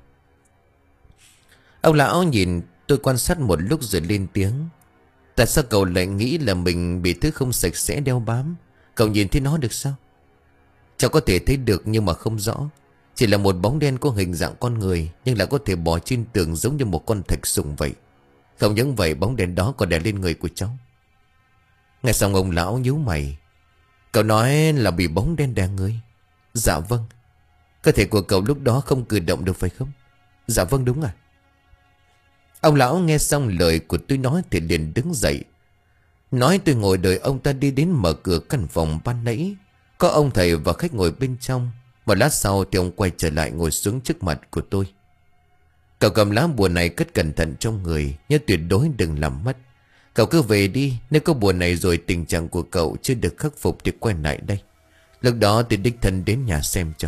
Speaker 1: Ông lão nhìn tôi quan sát một lúc rồi lên tiếng. Tại sao cậu lại nghĩ là mình bị thứ không sạch sẽ đeo bám? Cậu nhìn thấy nó được sao? Cháu có thể thấy được nhưng mà không rõ. Chỉ là một bóng đen có hình dạng con người, nhưng lại có thể bò trên tường giống như một con thạch sủng vậy. Không những vậy, bóng đen đó còn đè lên người của cháu. Nghe xong ông lão nhíu mày. Cậu nói là bị bóng đen đè người? Dạ vâng. Cơ thể của cậu lúc đó không cử động được phải không? Dạ vâng đúng à. Ông lão nghe xong lời của tôi nói thì liền đứng dậy. Nói tôi ngồi đợi ông ta đi đến mở cửa căn phòng ban nãy. Có ông thầy và khách ngồi bên trong. Một lát sau thì ông quay trở lại ngồi xuống trước mặt của tôi. Cậu cầm lá bùa này cất cẩn thận trong người, nhớ tuyệt đối đừng làm mất. Cậu cứ về đi, nếu có bùa này rồi tình trạng của cậu chưa được khắc phục thì quay lại đây. Lúc đó tôi đích thân đến nhà xem cho.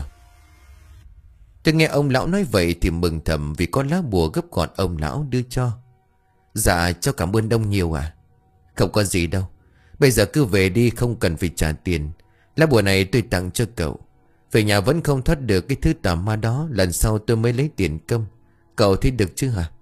Speaker 1: Tôi nghe ông lão nói vậy thì mừng thầm vì có lá bùa gấp gọn ông lão đưa cho. Dạ cháu cảm ơn ông nhiều à. Không có gì đâu. Bây giờ cứ về đi, không cần phải trả tiền. Lá bùa này tôi tặng cho cậu. Về nhà vẫn không thoát được cái thứ tà ma đó, lần sau tôi mới lấy tiền công. Cậu thấy được chứ hả?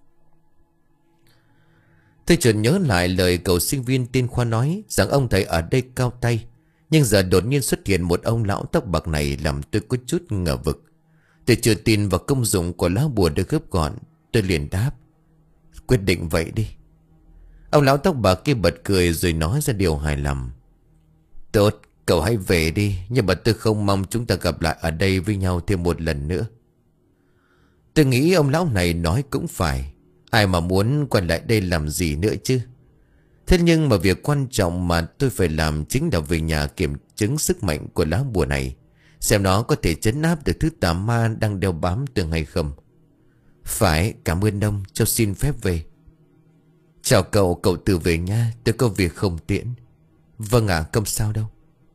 Speaker 1: Tôi chợt nhớ lại lời cậu sinh viên tên Khoa nói rằng ông thầy ở đây cao tay. Nhưng giờ đột nhiên xuất hiện một ông lão tóc bạc này làm tôi có chút ngờ vực. Tôi chưa tin vào công dụng của lá bùa được gấp gọn. Tôi liền đáp. Quyết định vậy đi. Ông lão tóc bạc kia bật cười rồi nói ra điều hài lòng. Tốt, cậu hãy về đi. Nhưng mà tôi không mong chúng ta gặp lại ở đây với nhau thêm một lần nữa. Tôi nghĩ ông lão này nói cũng phải. Ai mà muốn quay lại đây làm gì nữa chứ. Thế nhưng mà việc quan trọng mà tôi phải làm chính là về nhà kiểm chứng sức mạnh của lá bùa này. Xem nó có thể trấn áp được thứ tà ma đang đeo bám tôi hay không. Phải, cảm ơn ông, cho xin phép về. Chào cậu, cậu tự về nha, tôi có việc không tiễn. Vâng ạ, không sao đâu.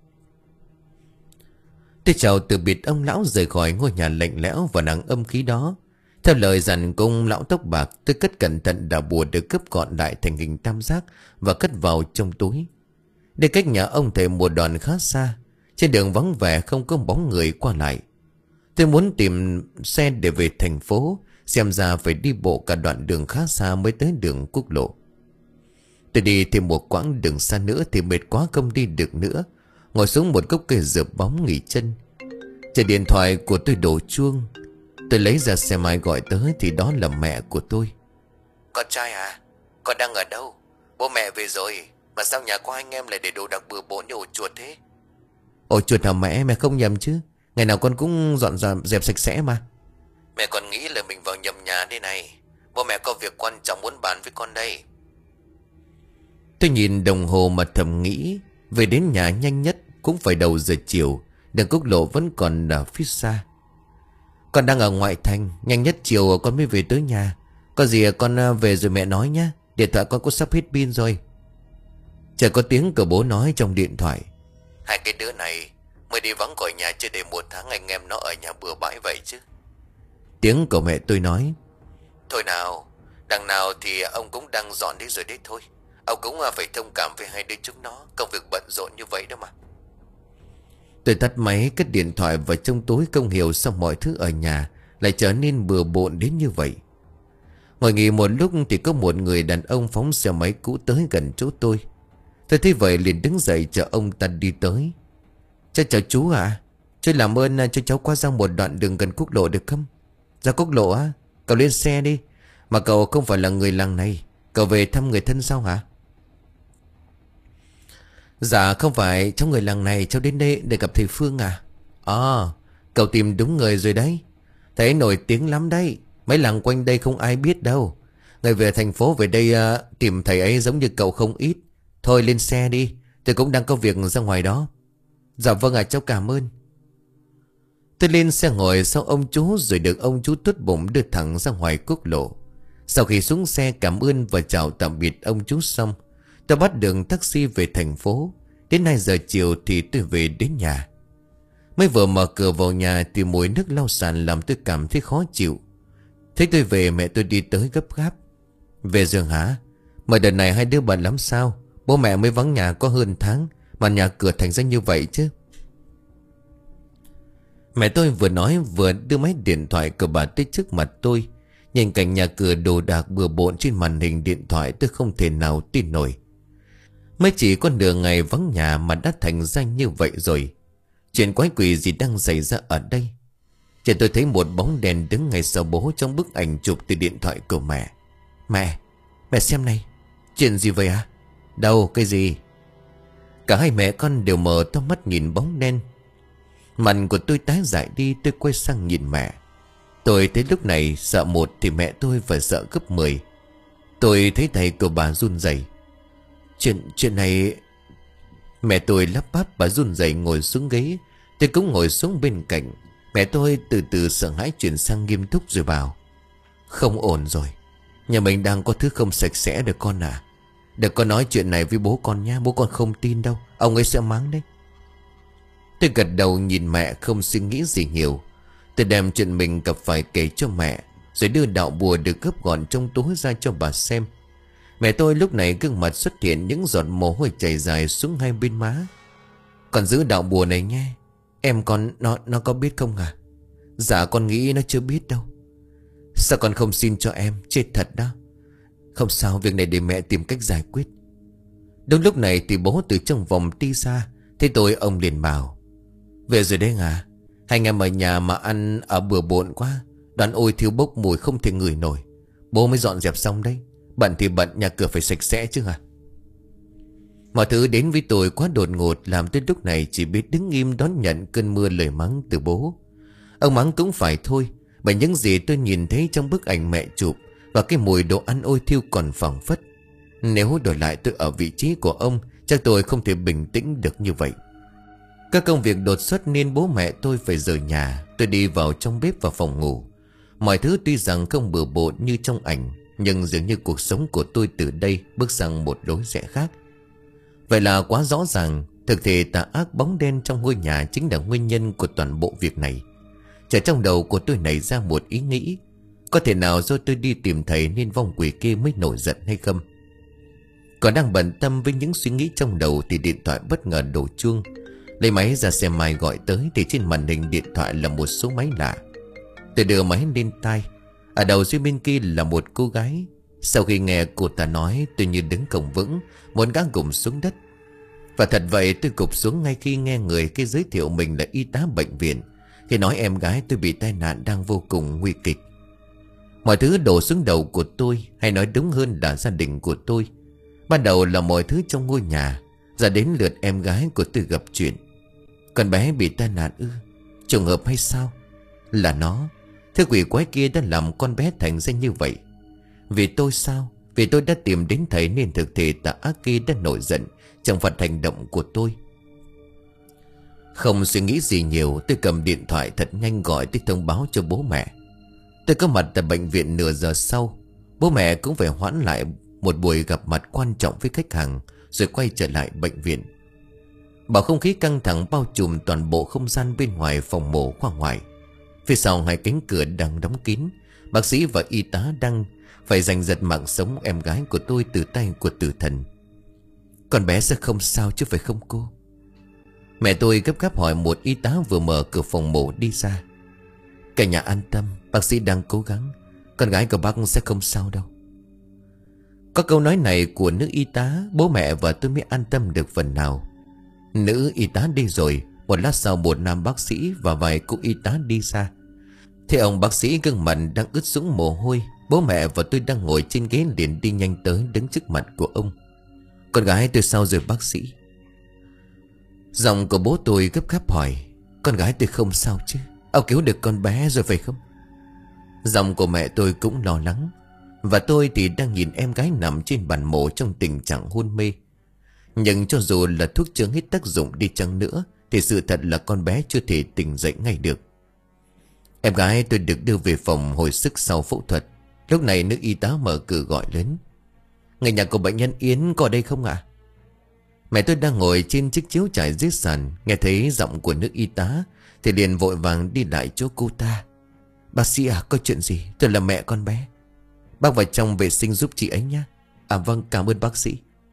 Speaker 1: Tôi chào từ biệt ông lão rời khỏi ngôi nhà lạnh lẽo và nắng âm khí đó. Theo lời dặn của ông lão tóc bạc, tôi cất cẩn thận đạo bùa được gấp gọn lại thành hình tam giác và cất vào trong túi. Để cách nhà ông thầy một đoạn khá xa. Trên đường vắng vẻ không có bóng người qua lại. Tôi muốn tìm xe để về thành phố. Xem ra phải đi bộ cả đoạn đường khá xa mới tới đường quốc lộ. Tôi đi thêm một quãng đường xa nữa thì mệt quá không đi được nữa. Ngồi xuống một gốc cây rợp bóng nghỉ chân. Chờ điện thoại của tôi đổ chuông. Tôi lấy ra xe máy gọi tới thì đó là mẹ của tôi. Con trai à? Con đang ở đâu? Bố mẹ về rồi. Mà sao nhà có anh em lại để đồ đạc bừa bộn như ổ chuột thế? Ổ chuột hả mẹ? Mẹ không nhầm chứ? Ngày nào con cũng dọn dẹp, dẹp sạch sẽ mà. Mẹ còn nghĩ là mình vào nhầm nhà đây này. Bố mẹ có việc quan trọng muốn bàn với con đây. Tôi nhìn đồng hồ mà thầm nghĩ. Về đến nhà nhanh nhất cũng phải đầu giờ chiều. Đường quốc lộ vẫn còn ở phía xa. Con đang ở ngoại thành. Nhanh nhất chiều con mới về tới nhà. Có gì con về rồi mẹ nói nhé. Điện thoại con có sắp hết pin rồi. Chợt có tiếng của bố nói trong điện thoại. Hai cái đứa này mới đi vắng khỏi nhà chưa đầy một tháng, anh em nó ở nhà bừa bãi vậy chứ. Tiếng của mẹ tôi nói. Thôi nào, đằng nào thì ông cũng đang dọn đi rồi đấy thôi. Ông cũng phải thông cảm với hai đứa chúng nó. Công việc bận rộn như vậy đó mà. Tôi tắt máy cất điện thoại và trong tối không hiểu sao mọi thứ ở nhà lại trở nên bừa bộn đến như vậy. Ngồi nghỉ một lúc thì có một người đàn ông phóng xe máy cũ tới gần chỗ tôi. Tôi thấy vậy liền đứng dậy chờ ông ta đi tới. Cháu chào chú ạ. Chú làm ơn cho cháu qua ra một đoạn đường gần quốc lộ được không? Ra quốc lộ á? Cậu lên xe đi. Mà cậu không phải là người làng này. Cậu về thăm người thân sao hả? Dạ không phải, cháu người làng này. Cháu đến đây để gặp thầy Phương à? À, cậu tìm đúng người rồi đấy. Thầy ấy nổi tiếng lắm đấy. Mấy làng quanh đây không ai biết đâu. Người về thành phố về đây uh, tìm thầy ấy giống như cậu không ít. Thôi lên xe đi. Tôi cũng đang có việc ra ngoài đó. Dạ vâng ạ, cháu cảm ơn. Tôi lên xe ngồi sau ông chú rồi được ông chú tốt bụng đưa thẳng ra ngoài quốc lộ. Sau khi xuống xe cảm ơn và chào tạm biệt ông chú xong, tôi bắt đường taxi về thành phố. Đến hai giờ chiều thì tôi về đến nhà. Mới vừa mở cửa vào nhà thì mùi nước lau sàn làm tôi cảm thấy khó chịu. Thấy tôi về mẹ tôi đi tới gấp gáp. Về giường hả? Mà đợt này hai đứa bận lắm sao? Bố mẹ mới vắng nhà có hơn tháng mà nhà cửa thành ra như vậy chứ. Mẹ tôi vừa nói vừa đưa máy điện thoại của bà tới trước mặt tôi. Nhìn cảnh nhà cửa đồ đạc bừa bộn trên màn hình điện thoại tôi không thể nào tin nổi. Mới chỉ có nửa ngày vắng nhà mà đã thành ra như vậy rồi. Chuyện quái quỷ gì đang xảy ra ở đây? Chỉ tôi thấy một bóng đèn đứng ngay sau bố trong bức ảnh chụp từ điện thoại của mẹ. Mẹ, mẹ xem này. Chuyện gì vậy à? Đâu, cái gì? Cả hai mẹ con đều mở to mắt nhìn bóng đen. Mặt của tôi tái dại đi, tôi quay sang nhìn mẹ. Tôi thấy lúc này sợ một thì mẹ tôi phải sợ gấp mười. Tôi thấy tay của bà run rẩy. Chuyện, chuyện này... Mẹ tôi lắp bắp, bà run rẩy ngồi xuống ghế. Tôi cũng ngồi xuống bên cạnh. Mẹ tôi từ từ sợ hãi chuyển sang nghiêm túc rồi bảo. Không ổn rồi. Nhà mình đang có thứ không sạch sẽ được con à. Đừng có nói chuyện này với bố con nha. Bố con không tin đâu. Ông ấy sẽ mắng đấy. Tôi gật đầu nhìn mẹ không suy nghĩ gì nhiều. Tôi đem chuyện mình gặp phải kể cho mẹ. Rồi đưa đạo bùa được gấp gọn trong túi ra cho bà xem. Mẹ tôi lúc này gương mặt xuất hiện những giọt mồ hôi chảy dài xuống hai bên má. Con giữ đạo bùa này nghe. Em con nó nó có biết không à? Dạ con nghĩ nó chưa biết đâu. Sao con không xin cho em? Chết thật đó. Không sao, việc này để mẹ tìm cách giải quyết. Đúng lúc này thì bố từ trong vòng đi ra. Thế tôi ông liền bảo. Về rồi đấy à? Hai anh em ở nhà mà ăn ở bừa bộn quá. Đoàn ôi thiếu bốc mùi không thể ngửi nổi. Bố mới dọn dẹp xong đấy. Bận thì bận, nhà cửa phải sạch sẽ chứ hả? Mọi thứ đến với tôi quá đột ngột, làm tới lúc này chỉ biết đứng im đón nhận cơn mưa lời mắng từ bố. Ông mắng cũng phải thôi, bởi những gì tôi nhìn thấy trong bức ảnh mẹ chụp và cái mùi đồ ăn ôi thiêu còn phảng phất. Nếu đổi lại tôi ở vị trí của ông, chắc tôi không thể bình tĩnh được như vậy. Các công việc đột xuất nên bố mẹ tôi phải rời nhà. Tôi đi vào trong bếp và phòng ngủ. Mọi thứ tuy rằng không bừa bộn như trong ảnh, nhưng dường như cuộc sống của tôi từ đây bước sang một lối rẽ khác. Vậy là quá rõ ràng, thực thể tà ác bóng đen trong ngôi nhà chính là nguyên nhân của toàn bộ việc này. Chợt trong đầu của tôi nảy ra một ý nghĩ. Có thể nào do tôi đi tìm thầy nên vong quỷ kia mới nổi giận hay không? Còn đang bận tâm với những suy nghĩ trong đầu thì điện thoại bất ngờ đổ chuông. Lấy máy ra xem Mai gọi tới thì trên màn hình điện thoại là một số máy lạ. Tôi đưa máy lên tai. Ở đầu dưới bên kia là một cô gái. Sau khi nghe cô ta nói, tôi như đứng không vững, muốn ngã gục xuống đất. Và thật vậy, tôi gục xuống ngay khi nghe người kia giới thiệu mình là y tá bệnh viện, thì nói em gái tôi bị tai nạn đang vô cùng nguy kịch. Mọi thứ đổ xuống đầu của tôi, hay nói đúng hơn là gia đình của tôi. Ban đầu là mọi thứ trong ngôi nhà, giờ đến lượt em gái của tôi gặp chuyện. Con bé bị tai nạn ư? Trùng hợp hay sao? Là nó, thứ quỷ quái kia đã làm con bé thành ra như vậy. Vì tôi sao? Vì tôi đã tìm đến thầy nên thực thể tà ác kia đã nổi giận trong phạt hành động của tôi. Không suy nghĩ gì nhiều, tôi cầm điện thoại thật nhanh gọi tới thông báo cho bố mẹ. Tôi có mặt tại bệnh viện nửa giờ sau. Bố mẹ cũng phải hoãn lại một buổi gặp mặt quan trọng với khách hàng, rồi quay trở lại bệnh viện. Bầu không khí căng thẳng bao trùm toàn bộ không gian bên ngoài phòng mổ khoa ngoại. Phía sau hai cánh cửa đang đóng kín, bác sĩ và y tá đang phải giành giật mạng sống em gái của tôi từ tay của tử thần. Con bé sẽ không sao chứ phải không cô? Mẹ tôi gấp gáp hỏi một y tá vừa mở cửa phòng mổ đi ra. Cả nhà an tâm, bác sĩ đang cố gắng. Con gái của bác sẽ không sao đâu. Có câu nói này của nữ y tá, bố mẹ và tôi mới an tâm được phần nào. Nữ y tá đi rồi. Một lát sau một nam bác sĩ và vài cô y tá đi ra. Thế ông bác sĩ gương mặt đang ướt sũng mồ hôi. Bố mẹ và tôi đang ngồi trên ghế liền đi nhanh tới đứng trước mặt của ông. Con gái tôi sao rồi bác sĩ? Giọng của bố tôi gấp gáp hỏi. Con gái tôi không sao chứ? Ông cứu được con bé rồi phải không? Giọng của mẹ tôi cũng lo lắng. Và tôi thì đang nhìn em gái nằm trên bàn mổ trong tình trạng hôn mê. Nhưng cho dù là thuốc chưa hết tác dụng đi chăng nữa thì sự thật là con bé chưa thể tỉnh dậy ngay được. Em gái tôi được đưa về phòng hồi sức sau phẫu thuật. Lúc này nữ y tá mở cửa gọi lớn. Người nhà của bệnh nhân Yến có ở đây không ạ? Mẹ tôi đang ngồi trên chiếc chiếu trải dưới sàn, nghe thấy giọng của nữ y tá thì liền vội vàng đi lại chỗ cô ta. Bác sĩ à, có chuyện gì? Tôi là mẹ con bé. Bác vào trong vệ sinh giúp chị ấy nhé. À vâng, cảm ơn bác sĩ.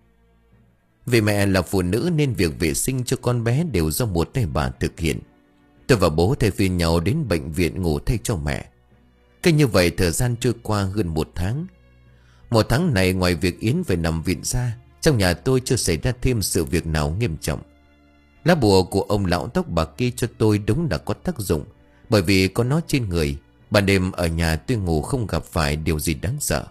Speaker 1: Vì mẹ là phụ nữ nên việc vệ sinh cho con bé đều do một tay bà thực hiện. Tôi và bố thay phiên nhau đến bệnh viện ngủ thay cho mẹ. Cứ như vậy thời gian trôi qua hơn một tháng. Một tháng này ngoài việc Yến phải nằm viện ra, trong nhà tôi chưa xảy ra thêm sự việc nào nghiêm trọng. Lá bùa của ông lão tóc bạc kia cho tôi đúng là có tác dụng. Bởi vì có nó trên người, ban đêm ở nhà tôi ngủ không gặp phải điều gì đáng sợ.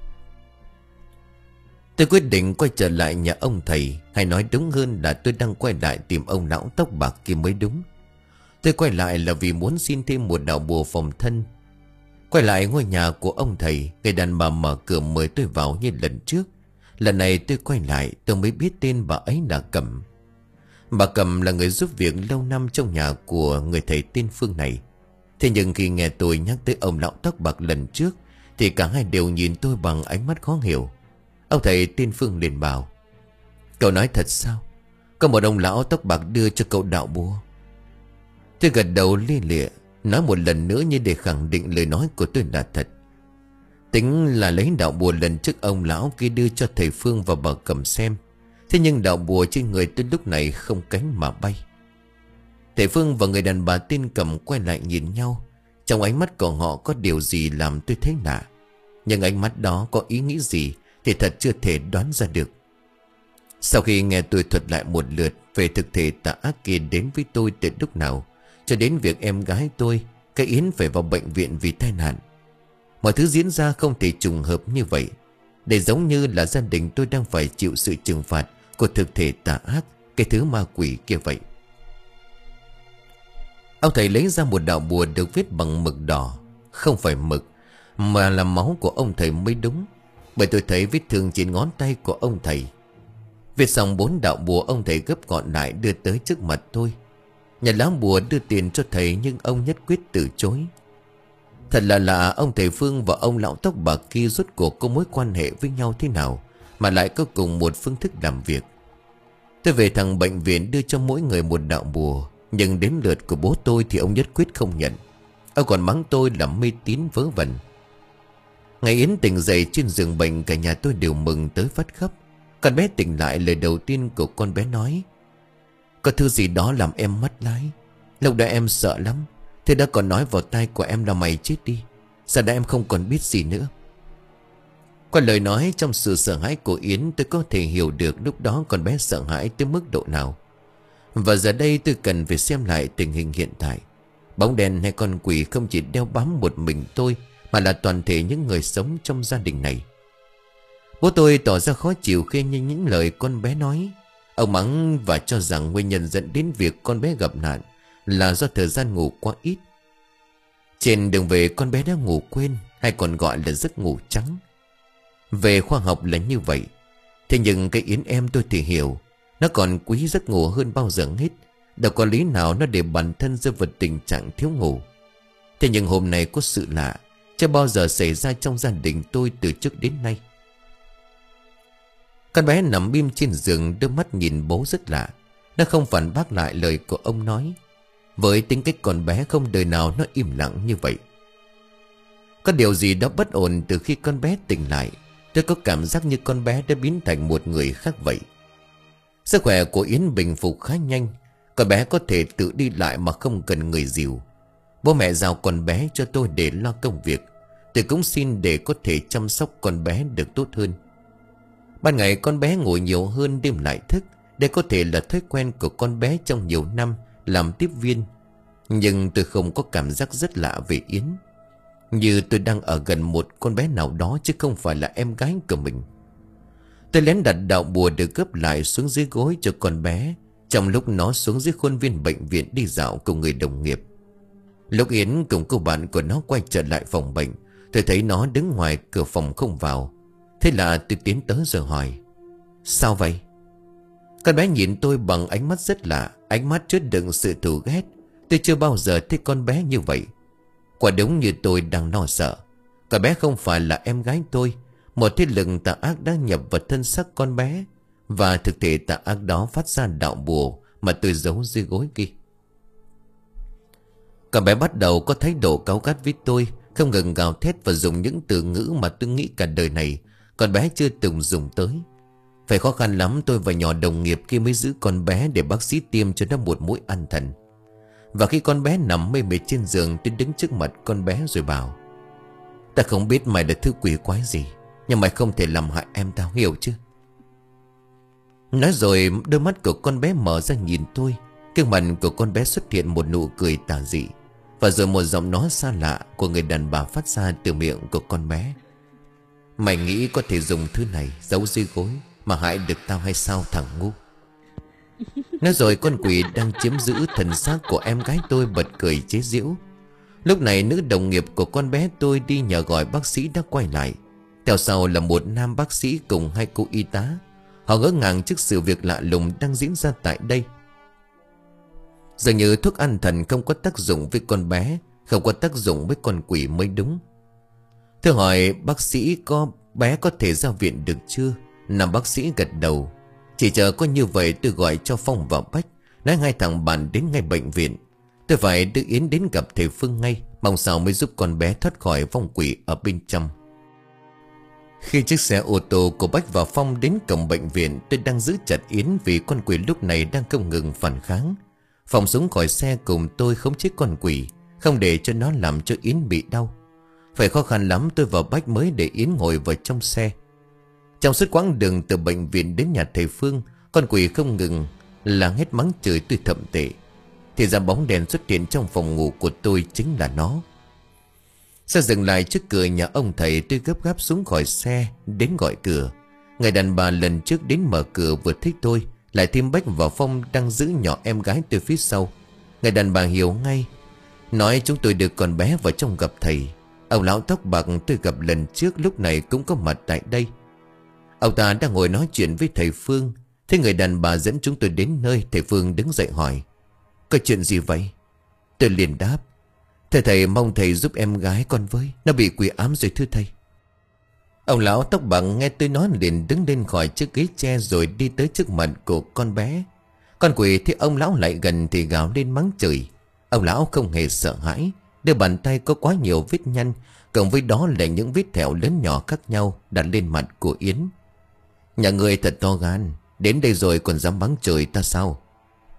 Speaker 1: Tôi quyết định quay trở lại nhà ông thầy. Hay nói đúng hơn là tôi đang quay lại tìm ông lão tóc bạc kia mới đúng. Tôi quay lại là vì muốn xin thêm một đạo bùa phòng thân. Quay lại ngôi nhà của ông thầy, người đàn bà mở cửa mời tôi vào như lần trước. Lần này tôi quay lại tôi mới biết tên bà ấy là Cẩm. Bà Cẩm là người giúp việc lâu năm trong nhà của người thầy tên Phương này. Thế nhưng khi nghe tôi nhắc tới ông lão tóc bạc lần trước thì cả hai đều nhìn tôi bằng ánh mắt khó hiểu. Ông thầy tên Phương liền bảo. Cậu nói thật sao? Có một ông lão tóc bạc đưa cho cậu đạo bùa? Tôi gật đầu lia lịa, nói một lần nữa như để khẳng định lời nói của tôi là thật. Tính là lấy đạo bùa lần trước ông lão kia đưa cho thầy Phương và bà Cẩm xem. Thế nhưng đạo bùa trên người tôi lúc này không cánh mà bay. Thầy Phương và người đàn bà tên Cẩm quay lại nhìn nhau. Trong ánh mắt của họ có điều gì làm tôi thấy lạ. Nhưng ánh mắt đó có ý nghĩ gì thì thật chưa thể đoán ra được. Sau khi nghe tôi thuật lại một lượt về thực thể tà ác kia đến với tôi từ lúc nào, cho đến việc em gái tôi, cái Yến phải vào bệnh viện vì tai nạn, mọi thứ diễn ra không thể trùng hợp như vậy. Để giống như là gia đình tôi đang phải chịu sự trừng phạt của thực thể tà ác, cái thứ ma quỷ kia vậy. Ông thầy lấy ra một đạo bùa được viết bằng mực đỏ. Không phải mực mà là máu của ông thầy mới đúng, bởi tôi thấy vết thương trên ngón tay của ông thầy. Viết xong bốn đạo bùa, ông thầy gấp gọn lại đưa tới trước mặt tôi. Nhà lá bùa đưa tiền cho thầy nhưng ông nhất quyết từ chối. Thật là lạ, ông thầy Phương và ông lão tóc bạc kia rốt cuộc có mối quan hệ với nhau thế nào mà lại có cùng một phương thức làm việc. Tôi về thẳng bệnh viện đưa cho mỗi người một đạo bùa, nhưng đến lượt của bố tôi thì ông nhất quyết không nhận. Ông còn mắng tôi là mê tín vớ vẩn. Ngày Yến tỉnh dậy trên giường bệnh, cả nhà tôi đều mừng tới phát khóc. Con bé tỉnh lại, lời đầu tiên của con bé nói: Có thứ gì đó làm em mất lái. Lúc đó em sợ lắm. Thế đã còn nói vào tai của em là mày chết đi. Giờ đã em không còn biết gì nữa. Qua lời nói trong sự sợ hãi của Yến, tôi có thể hiểu được lúc đó con bé sợ hãi tới mức độ nào. Và giờ đây tôi cần phải xem lại tình hình hiện tại. Bóng đèn hay con quỷ không chỉ đeo bám một mình tôi, mà là toàn thể những người sống trong gia đình này. Bố tôi tỏ ra khó chịu khi nghe những lời con bé nói. Ông mắng và cho rằng nguyên nhân dẫn đến việc con bé gặp nạn là do thời gian ngủ quá ít. Trên đường về con bé đã ngủ quên, hay còn gọi là giấc ngủ trắng. Về khoa học là như vậy. Thế nhưng cái Yến em tôi thì hiểu. Nó còn quý giấc ngủ hơn bao giờ hết. Đâu có lý nào nó để bản thân rơi vào tình trạng thiếu ngủ. Thế nhưng hôm nay có sự lạ, chưa bao giờ xảy ra trong gia đình tôi từ trước đến nay. Con bé nằm im trên giường, đôi mắt nhìn bố rất lạ. Nó không phản bác lại lời của ông nói. Với tính cách con bé không đời nào nó im lặng như vậy. Có điều gì đó bất ổn từ khi con bé tỉnh lại. Tôi có cảm giác như con bé đã biến thành một người khác vậy. Sức khỏe của Yến bình phục khá nhanh. Con bé có thể tự đi lại mà không cần người dìu. Bố mẹ giao con bé cho tôi để lo công việc. Tôi cũng xin để có thể chăm sóc con bé được tốt hơn. Ban ngày con bé ngủ nhiều hơn, đêm lại thức. Đây có thể là thói quen của con bé trong nhiều năm làm tiếp viên. Nhưng tôi không có cảm giác rất lạ về Yến. Như tôi đang ở gần một con bé nào đó, chứ không phải là em gái của mình. Tôi lén đặt đạo bùa được gấp lại xuống dưới gối cho con bé, trong lúc nó xuống dưới khuôn viên bệnh viện đi dạo cùng người đồng nghiệp. Lúc Yến cùng cô bạn của nó quay trở lại phòng bệnh, tôi thấy nó đứng ngoài cửa phòng không vào. Thế là tôi tiến tới rồi hỏi: sao vậy? Con bé nhìn tôi bằng ánh mắt rất lạ, ánh mắt chứa đựng sự thù ghét. Tôi chưa bao giờ thấy con bé như vậy. Quả đúng như tôi đang lo sợ. Con bé không phải là em gái tôi. Một thế lực tà ác đã nhập vào thân xác con bé. Và thực thể tà ác đó phát ra đạo bùa mà tôi giấu dưới gối kia. Con bé bắt đầu có thái độ cáu gắt với tôi, không ngừng gào thét và dùng những từ ngữ mà tôi nghĩ cả đời này con bé chưa từng dùng tới. Phải khó khăn lắm tôi và nhỏ đồng nghiệp kia mới giữ con bé để bác sĩ tiêm cho nó một mũi an thần. Và khi con bé nằm mê mệt trên giường, tôi đứng trước mặt con bé rồi bảo: ta không biết mày là thứ quỷ quái gì, nhưng mày không thể làm hại em, tao hiểu chứ? Nói rồi đôi mắt của con bé mở ra nhìn tôi. Gương mặt của con bé xuất hiện một nụ cười tà dị. Và rồi một giọng nói xa lạ của người đàn bà phát ra từ miệng của con bé: mày nghĩ có thể dùng thứ này giấu dưới gối mà hại được tao hay sao thằng ngu? Nói rồi con quỷ đang chiếm giữ thần xác của em gái tôi bật cười chế giễu. Lúc này nữ đồng nghiệp của con bé tôi đi nhờ gọi bác sĩ đã quay lại. Theo sau là một nam bác sĩ cùng hai cô y tá. Họ ngỡ ngàng trước sự việc lạ lùng đang diễn ra tại đây. Dường như thuốc an thần không có tác dụng với con bé, không có tác dụng với con quỷ mới đúng. Thưa hỏi bác sĩ, có bé có thể ra viện được chưa? Nam bác sĩ gật đầu. Chỉ chờ có như vậy tôi gọi cho Phong và Bách, nói hai thằng bạn đến ngay bệnh viện. Tôi phải đưa Yến đến gặp thầy Phương ngay, mong sao mới giúp con bé thoát khỏi vong quỷ ở bên trong. Khi chiếc xe ô tô của Bách và Phong đến cổng bệnh viện, tôi đang giữ chặt Yến vì con quỷ lúc này đang không ngừng phản kháng. Phong xuống khỏi xe cùng tôi khống chế con quỷ, không để cho nó làm cho Yến bị đau. Phải khó khăn lắm tôi và Bách mới để Yến ngồi vào trong xe. Trong suốt quãng đường từ bệnh viện đến nhà thầy Phương, con quỷ không ngừng là hét mắng chửi tôi thậm tệ. Thì ra bóng đèn xuất hiện trong phòng ngủ của tôi chính là nó. Xe dừng lại trước cửa nhà ông thầy, tôi gấp gáp xuống khỏi xe đến gọi cửa. Người đàn bà lần trước đến mở cửa vừa thích tôi, lại thêm Bách và Phong đang giữ nhỏ em gái từ phía sau. Người đàn bà hiểu ngay, nói chúng tôi đưa con bé vào trong gặp thầy. Ông lão tóc bạc tôi gặp lần trước lúc này cũng có mặt tại đây. Ông ta đang ngồi nói chuyện với thầy Phương. Thế người đàn bà dẫn chúng tôi đến nơi. Thầy Phương đứng dậy hỏi: có chuyện gì vậy? Tôi liền đáp: thưa thầy, mong thầy giúp em gái con với, nó bị quỷ ám rồi thưa thầy. Ông lão tóc bạc nghe tôi nói liền đứng lên khỏi chiếc ghế tre rồi đi tới trước mặt của con bé. Con quỷ thấy ông lão lại gần thì gào lên mắng chửi. Ông lão không hề sợ hãi, đôi bàn tay có quá nhiều vết nhăn, cộng với đó là những vết thẹo lớn nhỏ khác nhau đặt lên mặt của Yến. Nhà người thật to gan, đến đây rồi còn dám mắng chửi ta sao?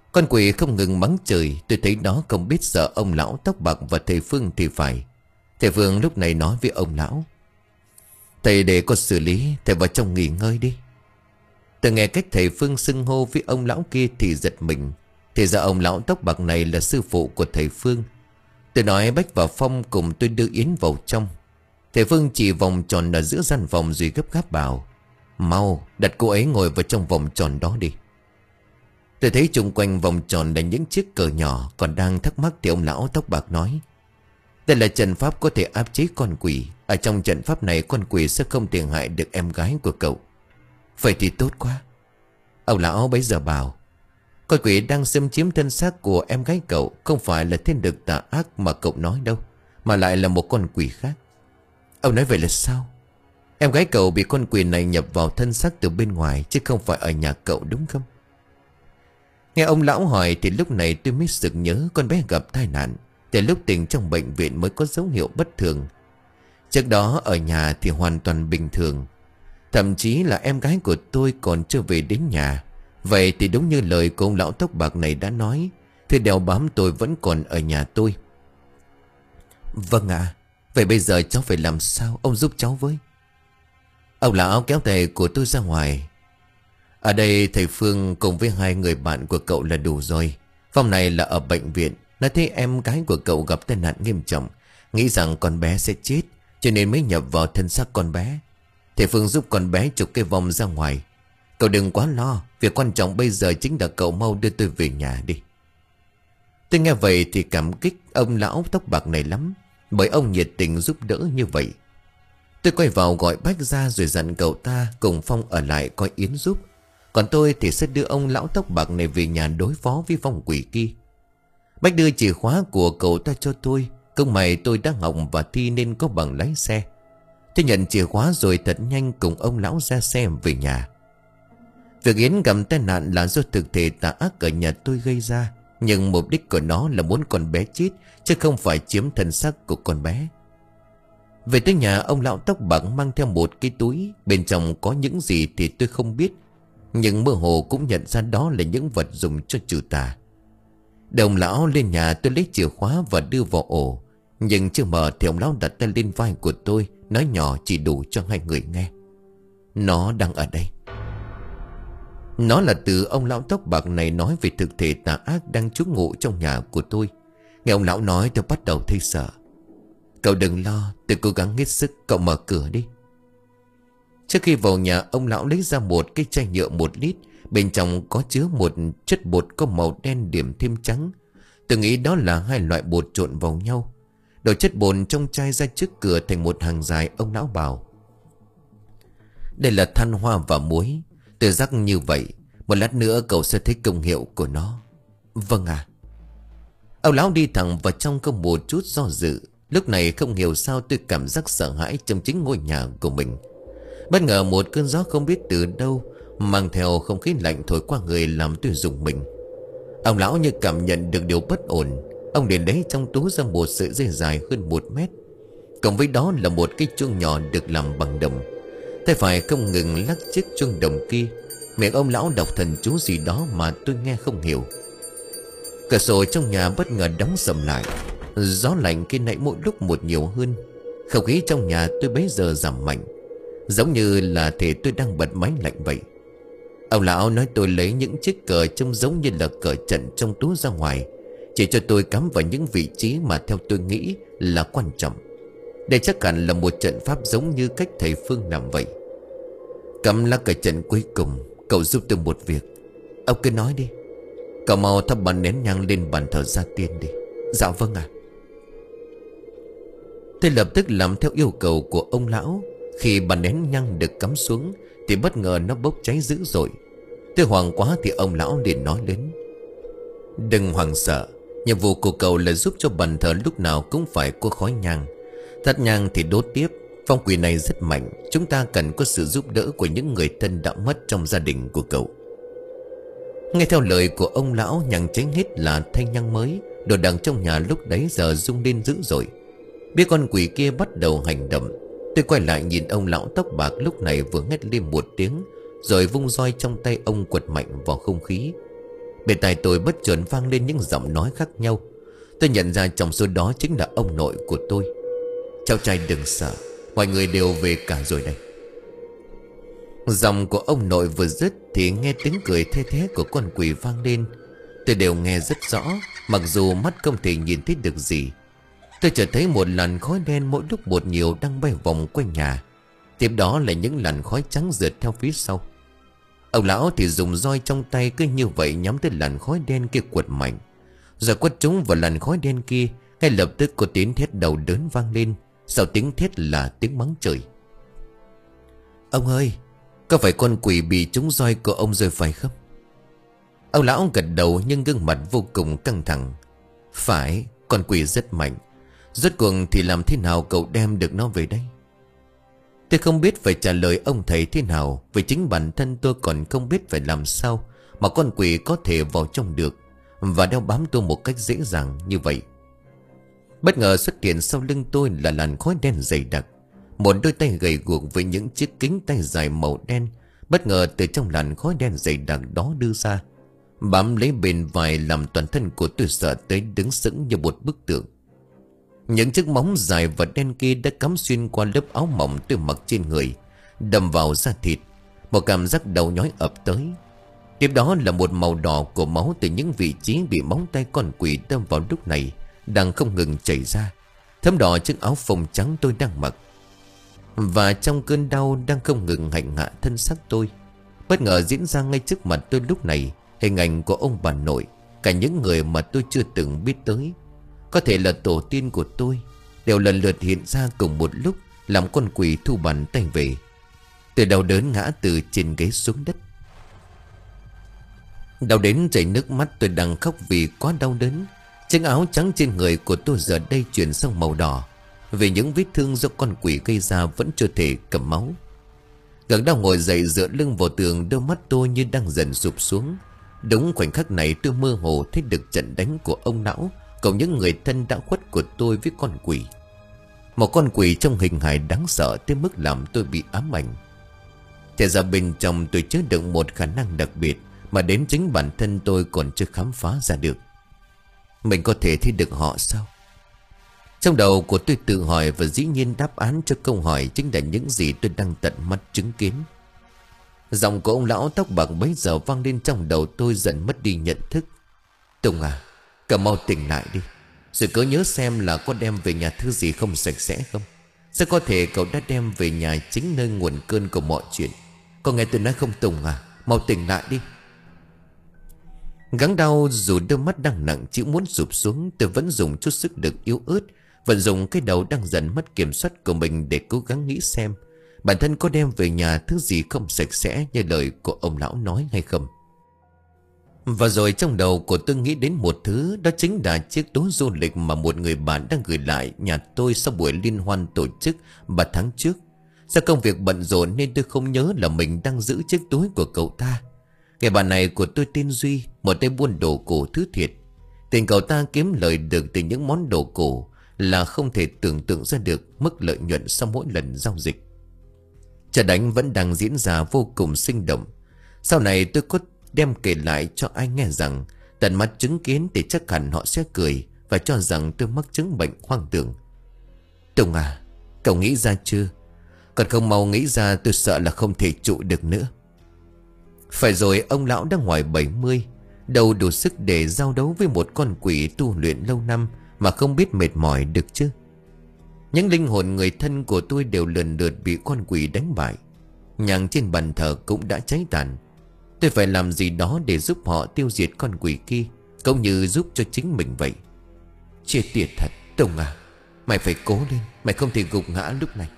Speaker 1: Con quỷ không ngừng mắng chửi. Tôi thấy nó không biết sợ ông lão tóc bạc và thầy Phương thì phải. Thầy Phương lúc này nói với ông lão: "Thầy để con xử lý, thầy vào trong nghỉ ngơi đi." Tôi nghe cách thầy Phương xưng hô với ông lão kia thì giật mình. Thì ra ông lão tóc bạc này là sư phụ của thầy Phương. Tôi nói Bách và Phong cùng tôi đưa Yến vào trong. Thầy Phương chỉ vòng tròn ở giữa gian phòng rồi gấp gáp bảo: "Mau đặt cô ấy ngồi vào trong vòng tròn đó đi." Tôi thấy chung quanh vòng tròn là những chiếc cờ nhỏ. Còn đang thắc mắc thì ông lão tóc bạc nói: "Đây là trận pháp có thể áp chế con quỷ. Ở trong trận pháp này con quỷ sẽ không thể hại được em gái của cậu." "Vậy thì tốt quá." Ông lão bấy giờ bảo: "Con quỷ đang xâm chiếm thân xác của em gái cậu không phải là thiên đực tà ác mà cậu nói đâu, mà lại là một con quỷ khác." "Ông nói vậy là sao?" "Em gái cậu bị con quỷ này nhập vào thân xác từ bên ngoài, chứ không phải ở nhà cậu, đúng không?" Nghe ông lão hỏi thì lúc này tôi mới sực nhớ con bé gặp tai nạn. Từ lúc tỉnh trong bệnh viện mới có dấu hiệu bất thường. Trước đó ở nhà thì hoàn toàn bình thường. Thậm chí là em gái của tôi còn chưa về đến nhà. Vậy thì đúng như lời của ông lão tóc bạc này đã nói, thì đeo bám tôi vẫn còn ở nhà tôi. "Vâng ạ. Vậy bây giờ cháu phải làm sao? Ông giúp cháu với." Ông lão kéo tay của tôi ra ngoài. "Ở đây thầy Phương cùng với hai người bạn của cậu là đủ rồi. Phòng này là ở bệnh viện. Nó thấy em gái của cậu gặp tai nạn nghiêm trọng, nghĩ rằng con bé sẽ chết, cho nên mới nhập vào thân xác con bé. Thầy Phương giúp con bé chụp cái vòng ra ngoài. Cậu đừng quá lo. Việc quan trọng bây giờ chính là cậu mau đưa tôi về nhà đi." Tôi nghe vậy thì cảm kích ông lão tóc bạc này lắm, bởi ông nhiệt tình giúp đỡ như vậy. Tôi quay vào gọi Bách ra rồi dặn cậu ta cùng Phong ở lại coi Yến giúp. Còn tôi thì sẽ đưa ông lão tóc bạc này về nhà đối phó với vong quỷ kia. Bách đưa chìa khóa của cậu ta cho tôi. Công mày tôi đã học và thi nên có bằng lái xe. Tôi nhận chìa khóa rồi thật nhanh cùng ông lão ra xe về nhà. Việc Yến gặp tai nạn là do thực thể tà ác ở nhà tôi gây ra. Nhưng mục đích của nó là muốn con bé chết, chứ không phải chiếm thân xác của con bé. Về tới nhà, ông lão tóc bạc mang theo một cái túi. Bên trong có những gì thì tôi không biết, nhưng mơ hồ cũng nhận ra đó là những vật dùng cho trừ tà. Đồng lão lên nhà, tôi lấy chìa khóa và đưa vào ổ. Nhưng chưa mở thì ông lão đặt tay lên vai của tôi, nói nhỏ chỉ đủ cho hai người nghe: "Nó đang ở đây." Nó là từ ông lão tóc bạc này nói về thực thể tà ác đang trú ngụ trong nhà của tôi. Nghe ông lão nói tôi bắt đầu thấy sợ. "Cậu đừng lo, tôi cố gắng hết sức, cậu mở cửa đi." Trước khi vào nhà, ông lão lấy ra một cái chai nhựa một lít. Bên trong có chứa một chất bột có màu đen điểm thêm trắng. Tôi nghĩ đó là hai loại bột trộn vào nhau. Đổ chất bột trong chai ra trước cửa thành một hàng dài. Ông lão bảo: "Đây là than hoa và muối. Tôi rắc như vậy, một lát nữa cậu sẽ thấy công hiệu của nó." "Vâng ạ." Ông lão đi thẳng vào trong không một chút do dự. Lúc này không hiểu sao tôi cảm giác sợ hãi trong chính ngôi nhà của mình. Bất ngờ một cơn gió không biết từ đâu mang theo không khí lạnh thổi qua người làm tôi rùng mình. Ông lão như cảm nhận được điều bất ổn. Ông liền lấy trong túi ra một sợi dây dài hơn một mét. Cộng với đó là một cái chuông nhỏ được làm bằng đồng. Tay phải không ngừng lắc chiếc chuông đồng kia. Miệng ông lão đọc thần chú gì đó mà tôi nghe không hiểu. Cửa sổ trong nhà bất ngờ đóng sầm lại. Gió lạnh khi nãy mỗi lúc một nhiều hơn. Không khí trong nhà tôi bấy giờ giảm mạnh, giống như là thể tôi đang bật máy lạnh vậy. Ông lão nói tôi lấy những chiếc cờ trông giống như là cờ trận trong túi ra ngoài, chỉ cho tôi cắm vào những vị trí mà theo tôi nghĩ là quan trọng. Đây chắc hẳn là một trận pháp giống như cách thầy Phương làm vậy. Cắm lá cờ trận cuối cùng, cậu giúp tôi một việc. Ông cứ nói đi. Cậu mau thắp bàn nén nhang lên bàn thờ gia tiên đi. Dạ vâng ạ. Tôi lập tức làm theo yêu cầu của ông lão. Khi bàn nén nhang được cắm xuống thì bất ngờ nó bốc cháy dữ dội. Tôi hoảng quá thì ông lão liền nói lớn: "Đừng hoảng sợ. Nhiệm vụ của cậu là giúp cho bàn thờ lúc nào cũng phải có khói nhang. Thắp nhang thì đốt tiếp. Phong quỷ này rất mạnh. Chúng ta cần có sự giúp đỡ của những người thân đã mất trong gia đình của cậu." Nghe theo lời của ông lão, nhang cháy hết là thanh nhang mới. Đồ đạc trong nhà lúc đấy giờ rung lên dữ dội. Biết con quỷ kia bắt đầu hành động, tôi quay lại nhìn ông lão tóc bạc lúc này vừa hét lên một tiếng, rồi vung roi trong tay ông quật mạnh vào không khí. Bên tai tôi bất chợt vang lên những giọng nói khác nhau. Tôi nhận ra trong số đó chính là ông nội của tôi. Cháu trai đừng sợ, mọi người đều về cả rồi đây. Giọng của ông nội vừa dứt thì nghe tiếng cười the thé của con quỷ vang lên. Tôi đều nghe rất rõ, mặc dù mắt không thể nhìn thấy được gì. Tôi chợt thấy một làn khói đen mỗi lúc một nhiều đang bay vòng quanh nhà. Tiếp đó là những làn khói trắng rượt theo phía sau. Ông lão thì dùng roi trong tay cứ như vậy nhắm tới làn khói đen kia quật mạnh. Rồi quất trúng vào làn khói đen kia. Ngay lập tức có tiếng thét đầu đớn vang lên. Sau tiếng thét là tiếng mắng trời. Ông ơi, có phải con quỷ bị trúng roi của ông rồi phải không? Ông lão gật đầu nhưng gương mặt vô cùng căng thẳng. Phải, con quỷ rất mạnh. Rốt cuộc thì làm thế nào cậu đem được nó về đây? Tôi không biết phải trả lời ông thầy thế nào. Vì chính bản thân tôi còn không biết phải làm sao mà con quỷ có thể vào trong được và đeo bám tôi một cách dễ dàng như vậy. Bất ngờ xuất hiện sau lưng tôi là làn khói đen dày đặc. Một đôi tay gầy guộc với những chiếc kính tay dài màu đen bất ngờ từ trong làn khói đen dày đặc đó đưa ra, bám lấy bên vai làm toàn thân của tôi sợ tới đứng sững như một bức tượng. Những chiếc móng dài và đen kia đã cắm xuyên qua lớp áo mỏng tôi mặc trên người, đâm vào da thịt. Một cảm giác đau nhói ập tới. Tiếp đó là một màu đỏ của máu từ những vị trí bị móng tay con quỷ đâm vào lúc này đang không ngừng chảy ra, thấm đỏ chiếc áo phông trắng tôi đang mặc. Và trong cơn đau đang không ngừng hành hạ thân xác tôi, bất ngờ diễn ra ngay trước mặt tôi lúc này hình ảnh của ông bà nội, cả những người mà tôi chưa từng biết tới, có thể là tổ tiên của tôi, đều lần lượt hiện ra cùng một lúc, làm con quỷ thu bàn tay về. Tôi đau đớn ngã từ trên ghế xuống đất. Đau đến chảy nước mắt, tôi đang khóc vì quá đau đớn. Chiếc áo trắng trên người của tôi giờ đây chuyển sang màu đỏ, vì những vết thương do con quỷ gây ra vẫn chưa thể cầm máu. Gắng đau ngồi dậy dựa lưng vào tường, đôi mắt tôi như đang dần sụp xuống. Đúng khoảnh khắc này tôi mơ hồ thấy được trận đánh của ông lão cùng những người thân đã khuất của tôi với con quỷ. Một con quỷ trong hình hài đáng sợ tới mức làm tôi bị ám ảnh. Thế ra bên trong tôi chứa đựng một khả năng đặc biệt mà đến chính bản thân tôi còn chưa khám phá ra được. Mình có thể thấy được họ sao? Trong đầu của tôi tự hỏi, và dĩ nhiên đáp án cho câu hỏi chính là những gì tôi đang tận mắt chứng kiến. Giọng của ông lão tóc bạc bấy giờ vang lên trong đầu tôi, dần mất đi nhận thức. Tùng à, cậu mau tỉnh lại đi, rồi cứ nhớ xem là có đem về nhà thứ gì không sạch sẽ không. Sao có thể cậu đã đem về nhà chính nơi nguồn cơn của mọi chuyện? Có nghe tôi nói không Tùng à? Mau tỉnh lại đi. Gắng đau dù đôi mắt đang nặng chịu muốn sụp xuống, tôi vẫn dùng chút sức lực yếu ớt, vẫn dùng cái đầu đang dần mất kiểm soát của mình để cố gắng nghĩ xem bản thân có đem về nhà thứ gì không sạch sẽ như lời của ông lão nói hay không. Và rồi trong đầu của tôi nghĩ đến một thứ, đó chính là chiếc túi du lịch mà một người bạn đang gửi lại nhà tôi sau buổi liên hoan tổ chức ba tháng trước. Do công việc bận rộn nên tôi không nhớ là mình đang giữ chiếc túi của cậu ta. Người bạn này của tôi tên Duy, một tay buôn đồ cổ thứ thiệt. Tiền cậu ta kiếm lời được từ những món đồ cổ là không thể tưởng tượng ra được mức lợi nhuận sau mỗi lần giao dịch. Trận đánh vẫn đang diễn ra vô cùng sinh động. Sau này tôi có đem kể lại cho ai nghe rằng tận mắt chứng kiến thì chắc hẳn họ sẽ cười và cho rằng tôi mắc chứng bệnh hoang tưởng. Tùng à, cậu nghĩ ra chưa? Còn không mau nghĩ ra, tôi sợ là không thể trụ được nữa. Phải rồi, ông lão đã ngoài bảy mươi, đâu đủ sức để giao đấu với một con quỷ tu luyện lâu năm mà không biết mệt mỏi được chứ. Những linh hồn người thân của tôi đều lần lượt bị con quỷ đánh bại. Nhang trên bàn thờ cũng đã cháy tàn. Tôi phải làm gì đó để giúp họ tiêu diệt con quỷ kia, cũng như giúp cho chính mình vậy. Chết tiệt thật, Tùng à, mày phải cố lên, mày không thể gục ngã lúc này.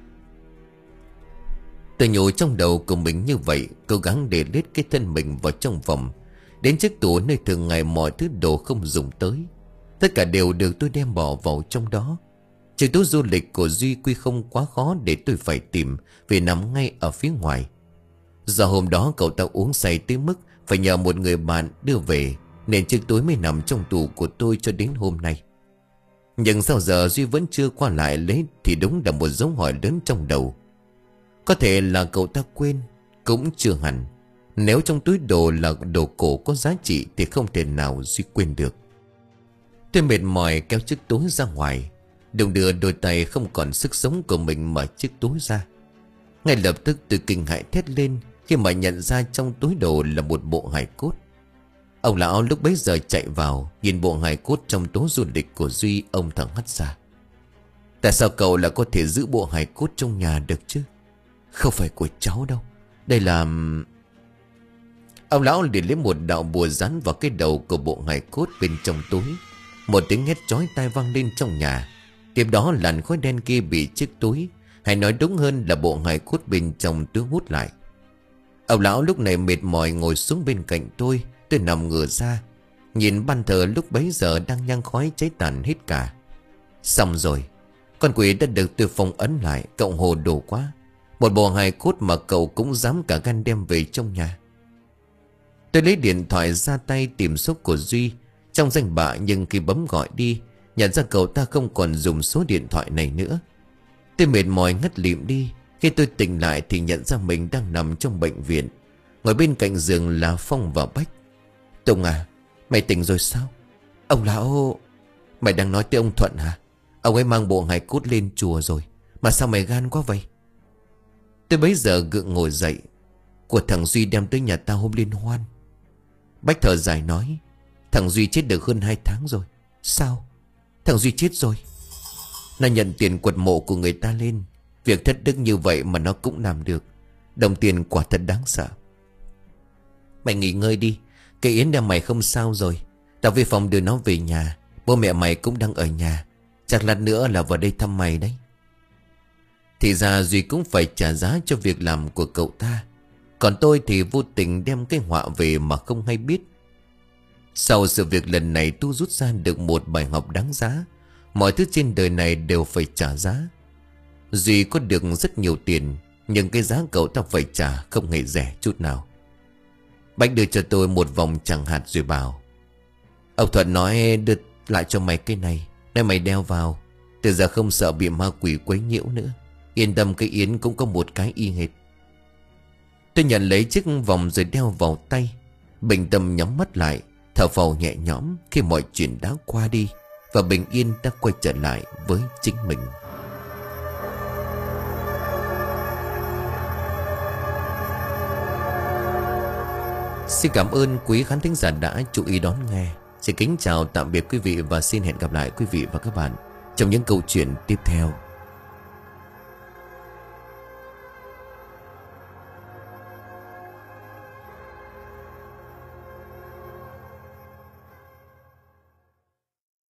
Speaker 1: Tôi nhủ trong đầu của mình như vậy, cố gắng để lết cái thân mình vào trong phòng, đến chiếc tủ nơi thường ngày mọi thứ đồ không dùng tới. Tất cả đều được tôi đem bỏ vào trong đó. Chiếc túi du lịch của Duy quy không quá khó để tôi phải tìm, vì nằm ngay ở phía ngoài. Do hôm đó cậu ta uống say tới mức phải nhờ một người bạn đưa về, nên chiếc túi mới nằm trong tủ của tôi cho đến hôm nay. Nhưng sao giờ Duy vẫn chưa qua lại lấy thì đúng là một dấu hỏi lớn trong đầu. Có thể là cậu ta quên, cũng chưa hẳn. Nếu trong túi đồ là đồ cổ có giá trị thì không thể nào Duy quên được. Tôi mệt mỏi kéo chiếc túi ra ngoài, đung đưa đôi tay không còn sức sống của mình mở chiếc túi ra. Ngay lập tức tôi kinh hãi thét lên khi mà nhận ra trong túi đồ là một bộ hài cốt. Ông lão lúc bấy giờ chạy vào, nhìn bộ hài cốt trong túi du lịch của Duy, ông thở hắt ra. Tại sao cậu lại có thể giữ bộ hài cốt trong nhà được chứ? Không phải của cháu đâu, đây là... Ông lão liền lấy một đạo bùa dán vào cái đầu của bộ hài cốt bên trong túi. Một tiếng hét chói tai vang lên trong nhà. Tiếp đó làn khói đen kia bị chiếc túi, hay nói đúng hơn là bộ hài cốt bên trong túi hút lại. Ông lão lúc này mệt mỏi ngồi xuống bên cạnh tôi. Tôi nằm ngửa ra, nhìn ban thờ lúc bấy giờ đang nhang khói cháy tàn hết cả. Xong rồi, con quỷ đã được tôi phong ấn lại. Cậu hồ đồ quá. Một bộ hài cốt mà cậu cũng dám cả gan đem về trong nhà. Tôi lấy điện thoại ra tay tìm số của Duy trong danh bạ, nhưng khi bấm gọi đi, nhận ra cậu ta không còn dùng số điện thoại này nữa. Tôi mệt mỏi ngất lịm đi. Khi tôi tỉnh lại thì nhận ra mình đang nằm trong bệnh viện. Ngồi bên cạnh giường là Phong và Bách. Tùng à, mày tỉnh rồi sao? Ông lão... Mày đang nói tới ông Thuận hả? Ông ấy mang bộ hài cốt lên chùa rồi. Mà sao mày gan quá vậy? Tôi bấy giờ gượng ngồi dậy. Của thằng Duy đem tới nhà tao hôm liên hoan. Bách thở dài nói. Thằng Duy chết được hơn hai tháng rồi. Sao? Thằng Duy chết rồi? Nó nhận tiền quật mộ của người ta lên. Việc thất đức như vậy mà nó cũng làm được. Đồng tiền quả thật đáng sợ. Mày nghỉ ngơi đi. Cái Yến nhà mày không sao rồi. Tao về phòng đưa nó về nhà. Bố mẹ mày cũng đang ở nhà. Chắc lát nữa là vào đây thăm mày đấy. Thì ra Duy cũng phải trả giá cho việc làm của cậu ta. Còn tôi thì vô tình đem cái họa về mà không hay biết. Sau sự việc lần này tôi rút ra được một bài học đáng giá. Mọi thứ trên đời này đều phải trả giá. Duy có được rất nhiều tiền, nhưng cái giá cậu ta phải trả không hề rẻ chút nào. Bách đưa cho tôi một vòng chẳng hạt rồi bảo. Ông Thuận nói đưa lại cho mày cái này, để mày đeo vào. Từ giờ không sợ bị ma quỷ quấy nhiễu nữa. Yên tâm, cái Yến cũng có một cái y hệt. Tôi nhận lấy chiếc vòng rồi đeo vào tay. Bình tâm nhắm mắt lại, thở phào nhẹ nhõm khi mọi chuyện đã qua đi và bình yên đã quay trở lại với chính mình. Xin cảm ơn quý khán thính giả đã chú ý đón nghe. Xin kính chào tạm biệt quý vị và xin hẹn gặp lại quý vị và các bạn trong những câu chuyện tiếp theo.